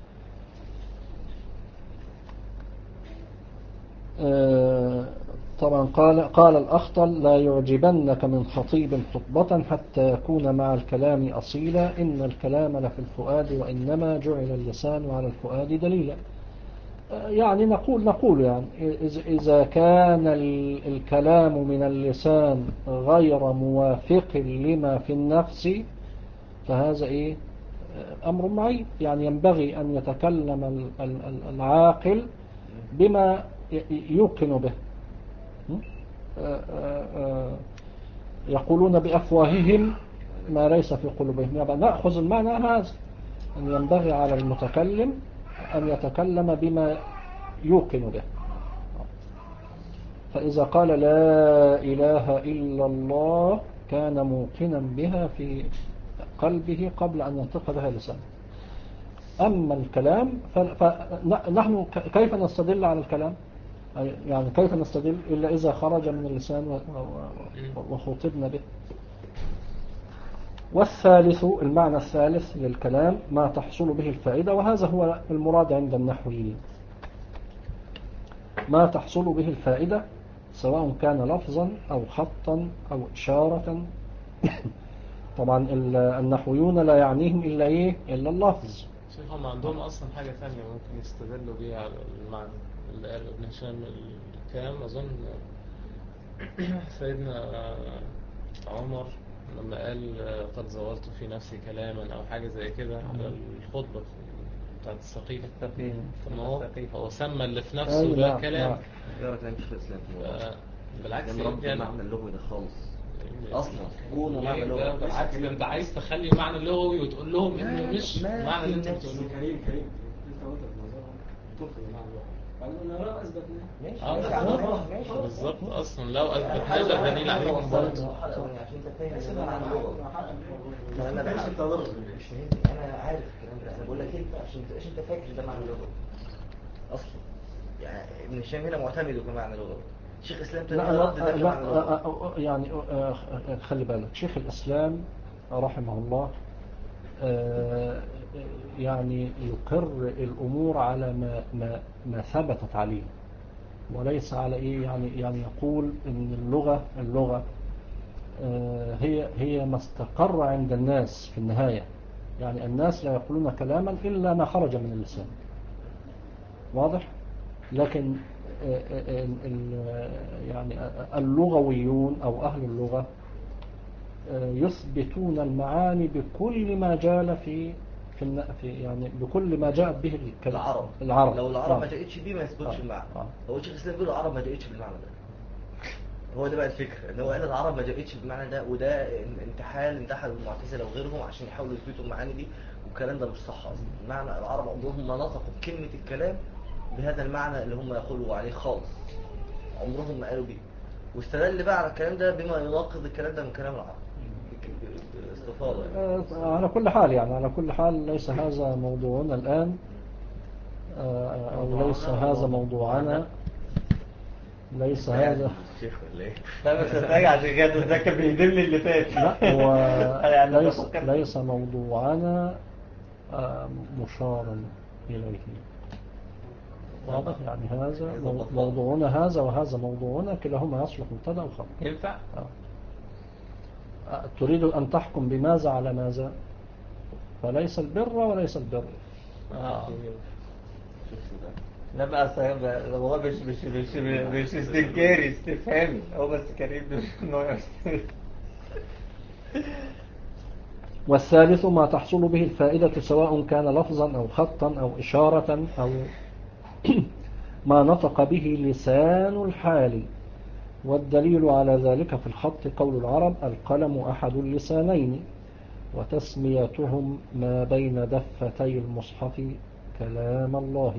آه طبعا قال قال الأخطل لا يعجبنك من خطيب خطبة حتى يكون مع الكلام أصيلا، إن الكلام لفي الفؤاد وإنما جعل اللسان على الفؤاد دليلا. آه يعني نقول نقول يعني إذا كان الكلام من اللسان غير موافق لما في النفس فهذا إيه أمر معين، يعني ينبغي أن يتكلم العاقل بما يوقن به. يقولون بأفواههم ما ليس في قلوبهم، يعني نأخذ المعنى هذا أن ينبغي على المتكلم أن يتكلم بما يوقن به. فإذا قال لا إله إلا الله كان موقنا بها في قلبه قبل أن ينطق بها لسانه. أما الكلام فنحن كيف نستدل على الكلام؟ يعني كيف نستدل إلا إذا خرج من اللسان وخطبنا به. والثالث المعنى الثالث للكلام ما تحصل به الفائدة، وهذا هو المراد عند النحويين، ما تحصل به الفائدة سواء كان لفظا أو خطا أو إشارة. طبعا النحويون لا يعنيهم إلا إيه إلا اللفظ. هم عندهم أصلا حاجة ثانية ممكن يستدلوا بيها على المعنى اللي قال ابن هشام الكلام. أظن سيدنا عمر لما قال قد زورت في نفسي كلاما أو حاجة زي كده على الخطبة بتاعت السقيفة. السقيفة. طب ما هو السقيفة. هو سمى اللي في أي نفسه ده نعم، كلام. نعم. يقرا كلام شيخ الاسلام في الموضوع ده. آه، بالعكس ده مربط يعني المعنى اللغوي ده خالص اصلا كونه ليه معنى ده؟ لغوي. بالعكس ده انت عايز تخلي المعنى اللغوي وتقول لهم لا، انه لا، مش ما المعنى اللي انت في بتقوله. كريم كريم انت وانت في الموضوع تفرض مع الواحد بعدين انا لا اثبتناه. ماشي اه ماشي على بالظبط. الله، ماشي خلاص. بالظبط اصلا لو اثبتنا حاجة ده واحدة دليل حاجة عليه. وصلت للمرحلة الأولانية عشان انت فاهم ان معنى اللغوي. ما انا بحاول انت ضرب مش فاهمني، انا عارف الكلام ده، انا بقول لك انت عشان ما تبقاش انت فاكر ده معنى لغوي اصلا. يعني ابن هشام هنا معتمد كمعنى لغوي، شيخ الاسلام لا تاني رد ده لا كمعنى لغوي. لا يعني آه، خلي بالك شيخ الإسلام رحمه الله آه، يعني يقر الأمور على ما ما ما ثبتت عليه، وليس على إيه يعني يعني يقول إن اللغة اللغة آه، هي هي ما استقر عند الناس في النهاية. يعني الناس لا يقولون كلاما إلا ما خرج من اللسان، واضح؟ لكن آه، آه، ال- يعني اللغويون أو أهل اللغة آه، يثبتون المعاني بكل ما جال في في الن- في يعني بكل ما جاءت به الكلام. العرب العرب لو العرب ما آه. جاءتش بيه ما يثبتش آه. المعنى. آه. هو شيخ الاسلام بيقول العرب ما جاءتش بالمعنى ده. هو ده بقى الفكره، ان هو قال العرب ما جاءتش بالمعنى ده، وده انتحال انتحل المعتزله وغيرهم عشان يحاولوا يثبتوا المعاني دي، والكلام ده مش صح اصلا. المعنى العرب عمرهم ما نطقوا بكلمه الكلام بهذا المعنى اللي هم يقولوا عليه خالص، عمرهم ما قالوا بيه. واستدل بقى على الكلام ده بما يناقض الكلام ده من كلام العرب باستفاضه يعني. آه، على كل حال يعني على كل حال ليس هذا موضوعنا الآن، آه، أو ليس هذا موضوعنا، ليس هذا الشيخ ولا ايه؟ لا بس راجع بجد ده كان بيهدمني اللي فات. لا هو يعني ليس بفكر- ليس موضوعنا آه، مشارا إليه، واضح؟ يعني هذا مو- موضوعنا هذا وهذا موضوعنا، كلاهما يصلح مبتدا وخبر. ينفع؟ آه. آه، تريد أن تحكم بماذا على ماذا؟ فليس البر وليس البر. اه لا بقى صحيح، هو مش مش مش مش استنكاري، استفهامي هو بس كريم انه والثالث ما تحصل به الفائدة سواء كان لفظا أو خطا أو إشارة أو ما نطق به لسان الحال. والدليل على ذلك في الخط قول العرب القلم أحد اللسانين، وتسميتهم ما بين دفتي المصحف كلام الله.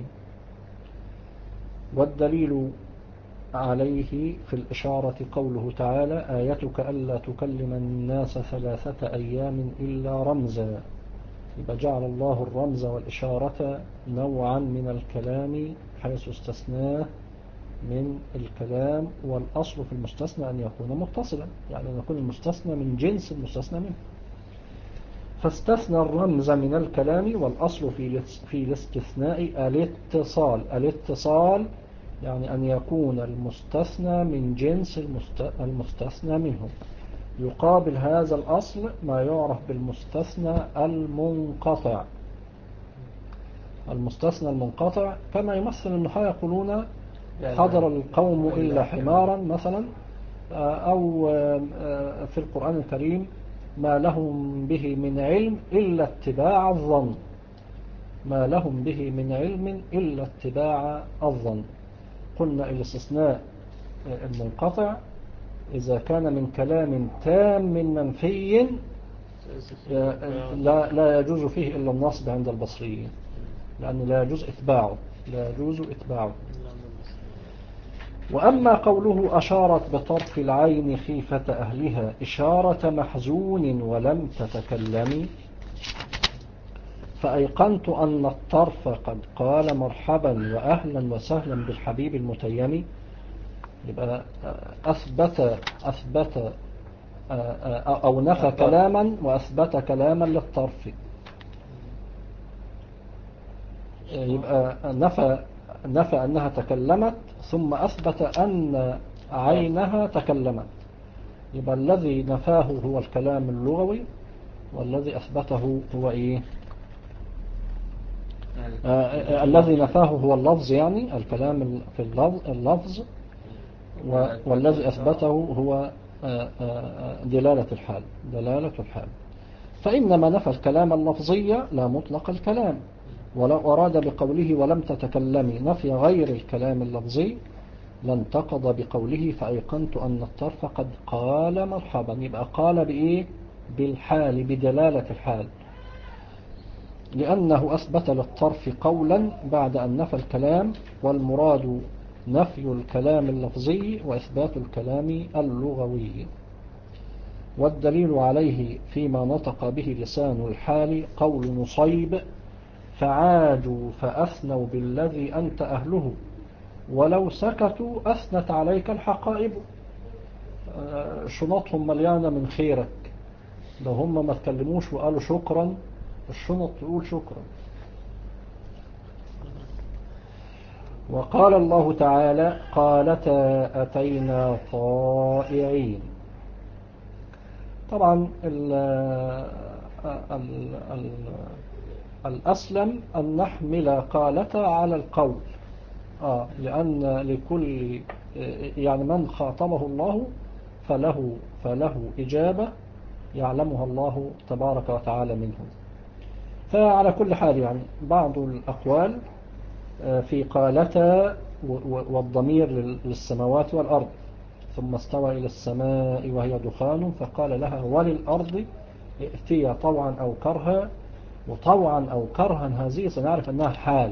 والدليل عليه في الإشارة قوله تعالى آيتك ألا تكلم الناس ثلاثة أيام إلا رمزا. يبقى جعل الله الرمز والإشارة نوعا من الكلام حيث استثناه من الكلام، والأصل في المستثنى أن يكون متصلا، يعني أن يكون المستثنى من جنس المستثنى منه، فاستثنى الرمز من الكلام. والأصل في في الاستثناء الاتصال. الاتصال يعني أن يكون المستثنى من جنس المستثنى منه. يقابل هذا الأصل ما يعرف بالمستثنى المنقطع. المستثنى المنقطع كما يمثل النحاة يقولون حضر القوم إلا حمارا مثلا، أو في القرآن الكريم ما لهم به من علم إلا اتباع الظن. ما لهم به من علم إلا اتباع الظن. قلنا الاستثناء المنقطع إذا كان من كلام تام من منفي لا, لا يجوز فيه إلا النصب عند البصريين، لأنه لا يجوز إتباعه لا يجوز إتباعه. وأما قوله أشارت بطرف العين خيفة أهلها إشارة محزون ولم تتكلم، فأيقنت أن الطرف قد قال مرحبا وأهلا وسهلا بالحبيب المتيم. يبقى أثبت أثبت أو نفى كلاما وأثبت كلاما للطرف. يبقى نفى نفى أنها تكلمت ثم أثبت أن عينها تكلمت. يبقى الذي نفاه هو الكلام اللغوي، والذي أثبته هو إيه؟ آه الذي نفاه هو اللفظ، يعني الكلام في اللفظ, اللفظ والذي أثبته هو آه آه دلالة الحال دلالة الحال. فإنما نفى الكلام اللفظي لا مطلق الكلام، ولو أراد بقوله ولم تتكلمي نفي غير الكلام اللفظي لانتقض بقوله فأيقنت أن الطرف قد قال مرحبا. يبقى قال بإيه؟ بالحال، بدلالة الحال، لأنه أثبت للطرف قولا بعد أن نفى الكلام، والمراد نفي الكلام اللفظي وإثبات الكلام اللغوي. والدليل عليه فيما نطق به لسان الحال قول نصيب فعاجوا فأثنوا بالذي أنت أهله ولو سكتوا أثنت عليك الحقائب. شنطهم مليانة من خيرك، لو هم ما تكلموش وقالوا شكرا الشنط تقول شكرا. وقال الله تعالى قالتا أتينا طائعين. طبعا ال ال ال الأسلم أن نحمل قالتا على القول، آه لأن لكل يعني من خاطبه الله فله فله إجابة يعلمها الله تبارك وتعالى منه. فعلى كل حال يعني بعض الأقوال في قالتا والضمير للسماوات والأرض، ثم استوى إلى السماء وهي دخان فقال لها وللأرض ائتيا طوعا أو كرها. وطوعا أو كرها هذه سنعرف أنها حال،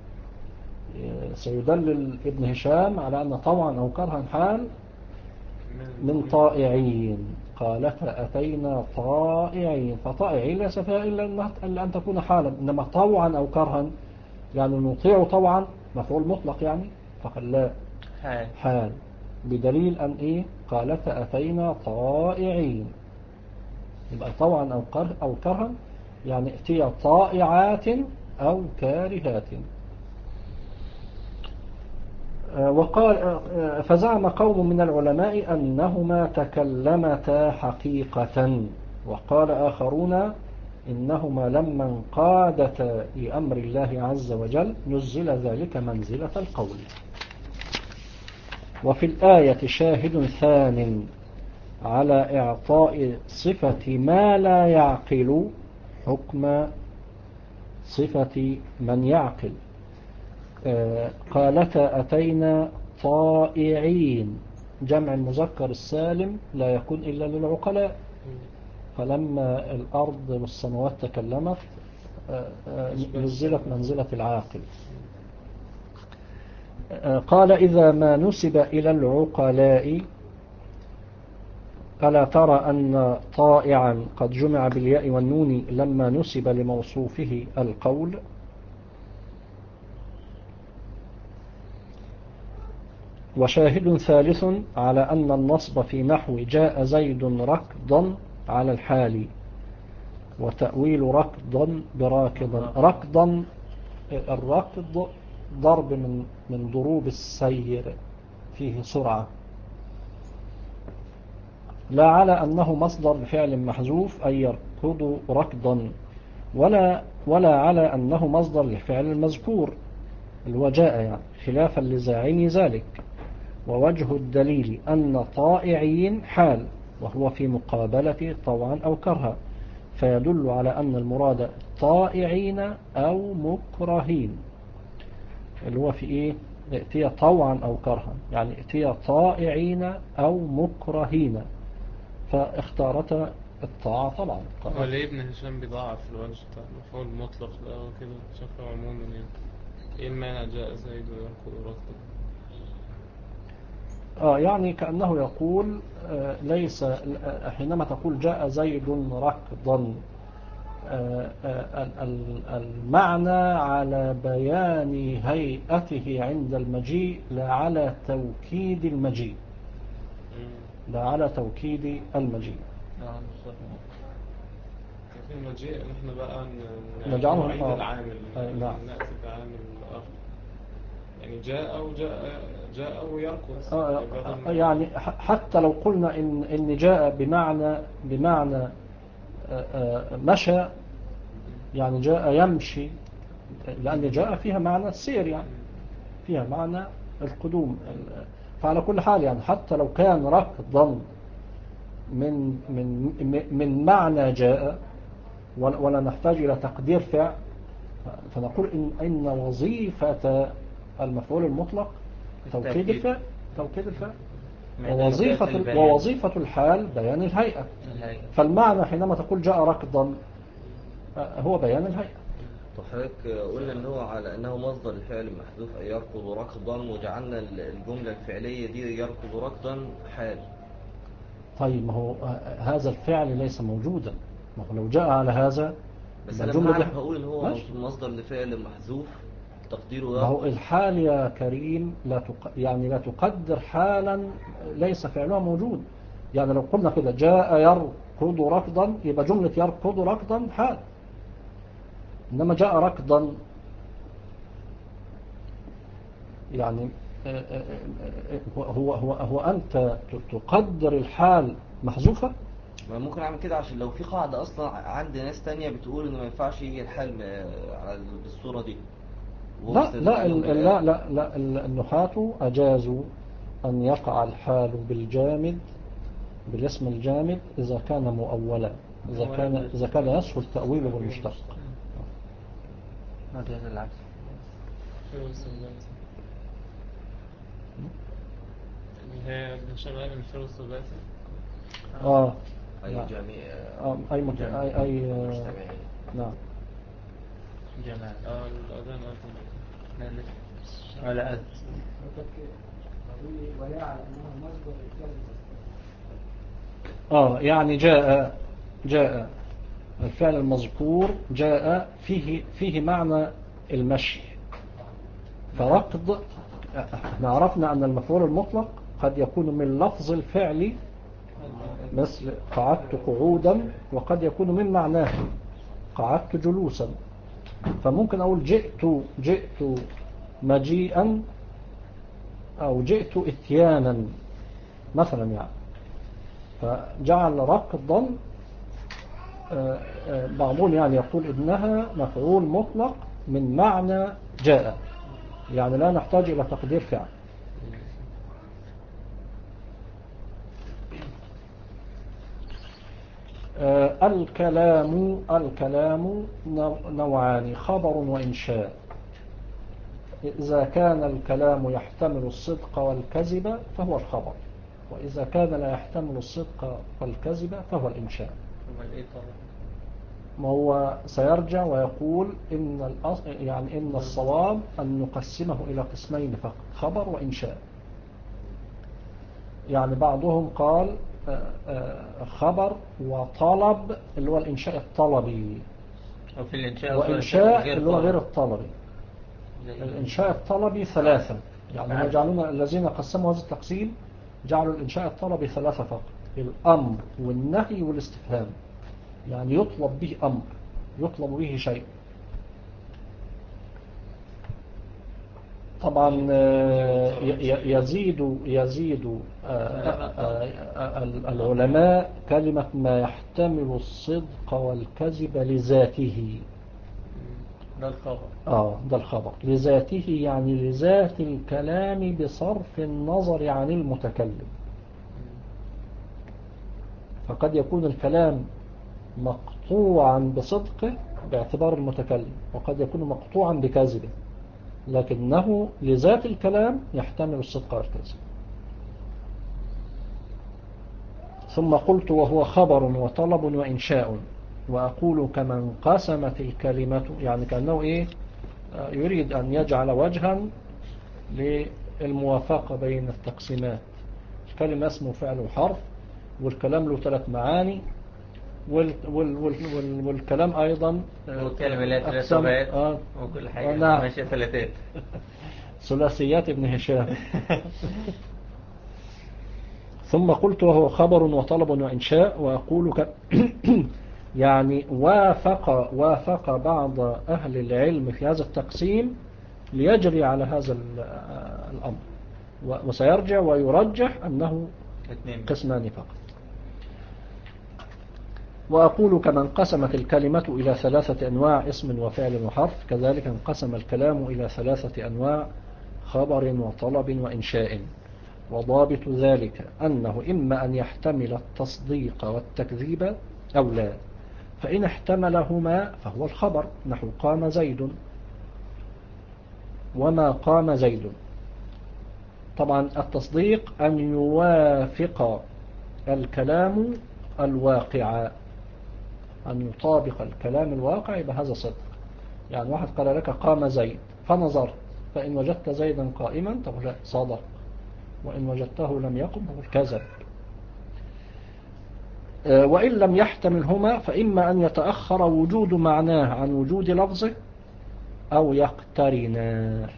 سيدلل ابن هشام على أن طوعا أو كرها حال من طائعين. قالتا أتينا طائعين، فطائعين ليس فيها إلا أن تكون حالا، إنما طوعا أو كرها يعني نطيع طوعا مفعول مطلق يعني فقال لا حال, حال بدليل أن إيه قالتا أتينا طائعين. يبقى طوعا أو كره أو كرها يعني ائتيا طائعات أو كارهات. وقال فزعم قوم من العلماء أنهما تكلمتا حقيقة، وقال آخرون إنهما لما انقادتا لأمر الله عز وجل نزل ذلك منزلة القول. وفي الآية شاهد ثان على إعطاء صفة ما لا يعقل حكم صفة من يعقل. قالتا أتينا طائعين، جمع المذكر السالم لا يكون إلا للعقلاء، فلما الأرض والسماوات تكلمت نزلت منزلة العاقل. قال إذا ما نسب إلى العقلاء ألا ترى أن طائعا قد جمع بالياء والنون لما نسب لموصوفه القول. وشاهد ثالث على أن النصب في نحو جاء زيد ركضا على الحال، وتأويل ركضا براكضا. ركضا الركض ضرب من من ضروب السير فيه سرعة، لا على أنه مصدر لفعل محذوف أي يركض ركضا، ولا ولا على أنه مصدر لفعل المذكور الوجاء يعني خلافا لزاعم ذلك. ووجه الدليل أن طائعين حال وهو في مقابلة طوعا أو كرها، فيدل على أن المراد طائعين أو مكرهين، اللي هو في إيه ائتيا طوعا أو كرها يعني ائتيا طائعين أو مكرهين، فاختارت الطاعة طبعا. هو ليه ابن هشام بيضاعف الوجه بتاع المفعول المطلق ده كده بشكل عموما يعني؟ ايه المانع جاء زيد ويركض ركضا؟ آه يعني كأنه يقول آه ليس آه حينما تقول جاء زيد ركضا آه آه المعنى على بيان هيئته عند المجيء لا على توكيد المجيء، لا على توكيد المجيء. نعم بالظبط. في المجيء نحن بقى نجعله نعيد العامل، نعم نأتي بعامل آخر يعني جاء أو جاء جاء أو يركض. آه يعني حتى لو قلنا إن إن جاء بمعنى بمعنى مشى يعني جاء يمشي، لأن جاء فيها معنى السير يعني فيها معنى القدوم. فعلى كل حال يعني حتى لو كان ركضا من من من معنى جاء ولا نحتاج إلى تقدير فعل، فنقول إن, إن وظيفة المفعول المطلق توكيد الفعل توكيد الفعل ووظيفة, ووظيفة الحال بيان الهيئة. فالمعنى حينما تقول جاء ركضا هو بيان الهيئة. طب حضرتك قلنا ان هو على انه مصدر الفعل محذوف اي يركض ركضا، وجعلنا الجملة الفعلية دي يركض ركضا حال. طيب ما هو هذا الفعل ليس موجودا، ما هو لو جاء على هذا بس انا بعرف بقول ان هو ماشي. مصدر لفعل محذوف تقديره ما هو الحال يا كريم لا تق... يعني لا تقدر حالا ليس فعلها موجود. يعني لو قلنا كده جاء يركض ركضا يبقى جملة يركض ركضا حال، إنما جاء ركضا يعني هو هو هو أنت تقدر الحال محذوفة. ما ممكن أعمل كده عشان لو في قاعدة أصلا عند ناس تانية بتقول إنه ما ينفعش يجي الحال بالصورة دي. لا لا لا لا لا النحاة أجازوا أن يقع الحال بالجامد بالاسم الجامد إذا كان مؤولا، إذا كان إذا كان يسهل تأويله بالمشتق. ما جاز العكس. هي شغالة من فروس الثلاثي. آه أي جميع آه أي مت... أي أي مجتمعين. نعم. جماعة. آه الأذان أذن. ولا أذن. آه يعني جاء جاء الفعل المذكور جاء فيه فيه معنى المشي. فركض احنا عرفنا أن المفعول المطلق قد يكون من لفظ الفعل مثل قعدت قعودا، وقد يكون من معناه قعدت جلوسا. فممكن أقول جئت جئت مجيئا أو جئت إتيانا مثلا يعني. فجعل ركضا بعضهم يعني يقول إنها مفعول مطلق من معنى جاء، يعني لا نحتاج إلى تقدير فعل. الكلام الكلام نوعان خبر وإنشاء. إذا كان الكلام يحتمل الصدق والكذب فهو الخبر، وإذا كان لا يحتمل الصدق والكذب فهو الإنشاء. ما هو سيرجع ويقول إن يعني إن الصواب أن نقسمه إلى قسمين فقط، خبر وإنشاء. يعني بعضهم قال خبر وطلب اللي هو الإنشاء الطلبي، وفي الإنشاء وإنشاء اللي هو غير الطلبي. الإنشاء الطلبي ثلاثة، يعني هم جعلونا الذين قسموا هذا التقسيم جعلوا الإنشاء الطلبي ثلاثة فقط: الأمر والنهي والاستفهام. يعني يطلب به أمر، يطلب به شيء. طبعا يزيد يزيد العلماء كلمة ما يحتمل الصدق والكذب لذاته. ده الخبر. آه ده الخبر لذاته، يعني لذات الكلام بصرف النظر عن المتكلم. فقد يكون الكلام مقطوعا بصدقه باعتبار المتكلم، وقد يكون مقطوعا بكذبه، لكنه لذات الكلام يحتمل الصدق والكذب. ثم قلت وهو خبر وطلب وإنشاء. وأقول كمن قسمت الكلمة، يعني كأنه إيه يريد أن يجعل وجها للموافقة بين التقسيمات. الكلمة اسمه فعل وحرف، والكلام له ثلاث معاني، وال وال وال وال والكلام أيضا والكلمة لا ثلاث لغات آه وكل حاجة آه نعم. ماشية ثلاثات ثلاثيات ابن هشام. ثم قلت وهو خبر وطلب وإنشاء. وأقول ك... يعني وافق وافق بعض أهل العلم في هذا التقسيم ليجري على هذا الأمر، وسيرجع ويرجح أنه قسمان فقط. وأقول كما انقسمت الكلمة إلى ثلاثة أنواع اسم وفعل وحرف، كذلك انقسم الكلام إلى ثلاثة أنواع خبر وطلب وإنشاء. وضابط ذلك أنه إما أن يحتمل التصديق والتكذيب أو لا. فإن احتملهما فهو الخبر، نحو قام زيد وما قام زيد. طبعا التصديق أن يوافق الكلام الواقع، أن يطابق الكلام الواقع، بهذا صدق. يعني واحد قال لك قام زيد فنظرت، فإن وجدت زيدا قائما تقول صدق، وإن وجدته لم يقم تقول كذب. وإن لم يحتملهما فإما أن يتأخر وجود معناه عن وجود لفظه أو يقترنا.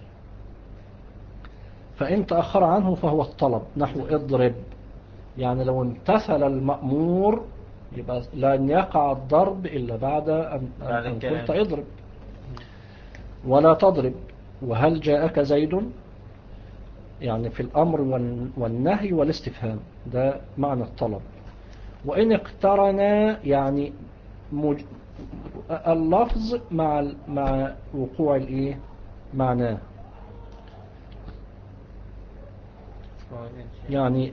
فإن تأخر عنه فهو الطلب، نحو اضرب. يعني لو امتثل المأمور يبقى لن يقع الضرب إلا بعد أن, أن قلت اضرب. ولا تضرب. وهل جاءك زيد؟ يعني في الأمر والنهي والاستفهام، ده معنى الطلب. وإن اقترنا يعني مج... اللفظ مع مع وقوع الايه معناه. يعني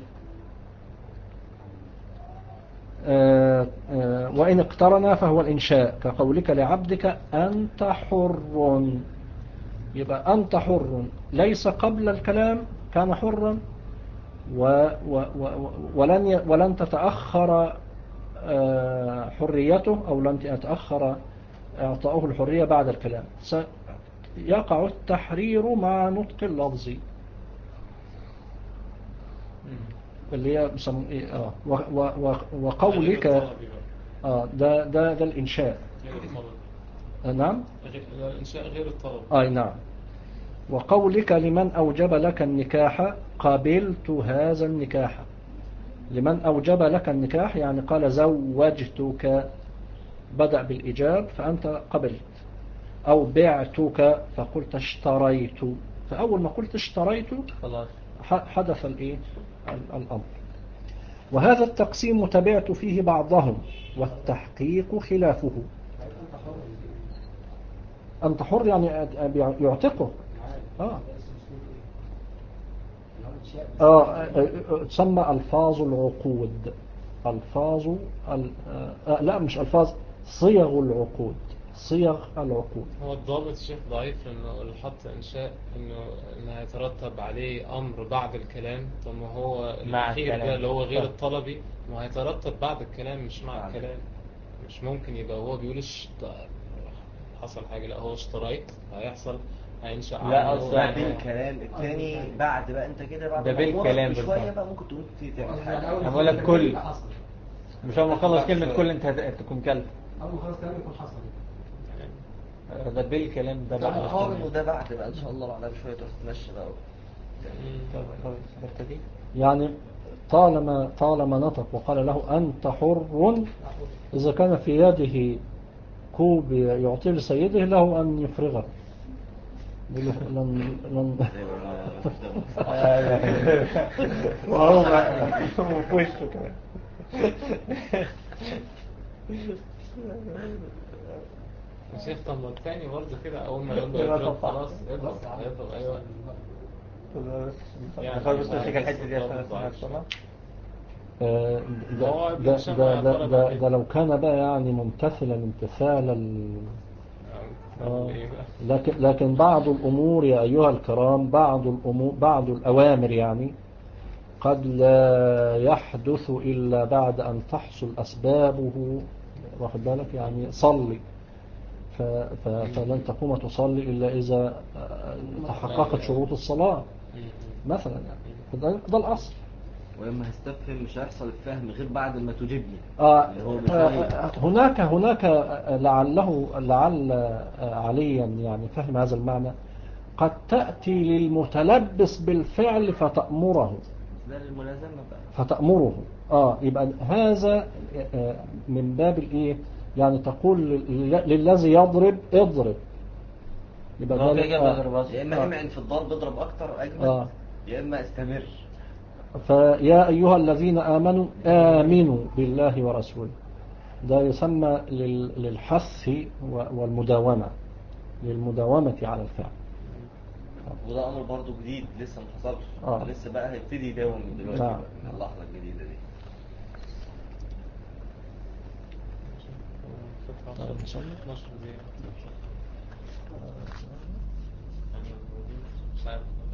آآ آآ وإن اقترنا فهو الإنشاء، كقولك لعبدك أنت حر. يبقى أنت حر ليس قبل الكلام كان حرا، و و و ولن ولن تتأخر حريته، أو لن يتأخر إعطاؤه الحرية بعد الكلام. سيقع التحرير مع نطق اللفظ اللي هي إيه آه و و وقولك آه ده ده ده الإنشاء. نعم، الإنشاء غير الطلب. أي نعم. وقولك لمن أوجب لك النكاح قبلت هذا النكاح. لمن أوجب لك النكاح يعني قال زوجتك، بدأ بالإيجاب فأنت قبلت. أو بعتك فقلت اشتريت، فأول ما قلت اشتريت حدث الإيه الأمر. وهذا التقسيم تبعت فيه بعضهم والتحقيق خلافه. أنت حر يعني يعتقه. آه. آه تسمى ألفاظ العقود. ألفاظ ال... آه لا مش ألفاظ، صيغ العقود. صيغ العقود. هو الضابط الشيخ ضعيف انه الحط انشاء انه انه هيترتب عليه امر بعد الكلام. طب ما هو الاخير ده اللي هو غير الطلبي ما هيترتب بعد الكلام مش مع الكلام. مش ممكن يبقى هو بيقول حصل حاجة، لا هو اشتريت هيحصل هينشأ لا قصدي يعني بالكلام الثاني بعد بقى انت كده بعد ده بالكلام بشويه بقى ممكن تقول تعمل حاجه. انا بقول لك كل مش اول ما اخلص كلمه كل انت تكون كلب. اول ما اخلص كلام يكون حصل. ده بالكلام ده بعد قارن وده بعد بقى ان شاء الله بعدها بشويه تروح تمشي بقى. يعني طالما طالما نطق وقال له أنت حر، إذا كان في يده كوب يعطيه لسيده له أن يفرغه. لن لن وهو في وشه كمان. الشيخ طب الثاني برضه كده اول ما يقول له اضرب خلاص اضرب اضرب ايوه يعني خلاص الشيخ الحته دي عشان اسمعها. ده, ده, ده, ده, ده, ده لو كان بقى يعني ممتثلا امتثالا. آه لكن لكن بعض الأمور يا أيها الكرام، بعض الأمور بعض الأوامر يعني قد لا يحدث إلا بعد أن تحصل أسبابه. واخد بالك يعني صلي فلن تقوم تصلي إلا إذا تحققت شروط الصلاة مثلا يعني. ده الأصل. ولما هستفهم مش هيحصل الفهم غير بعد ما تجيبني. آه آه هناك هناك لعله لعل عليا يعني فهم هذا المعنى. قد تأتي للمتلبس بالفعل فتأمره. ده الملازمة بقى. فتأمره. آه يبقى هذا من باب الإيه يعني تقول للذي يضرب اضرب. يبقى ده آه يا إما امعن في الضرب اضرب أكتر أجمل آه يا إما استمر. فيا أيها الذين آمنوا آمنوا بالله ورسوله. ده يسمى للحث والمداومة، للمداومة على الفعل. وده أمر برضو جديد لسه ما حصلش. آه. لسه بقى هيبتدي يداوم دلوقتي بقى اللحظة الجديدة دي. طيب إن شاء الله. اتناشر دقيقة. مش عارف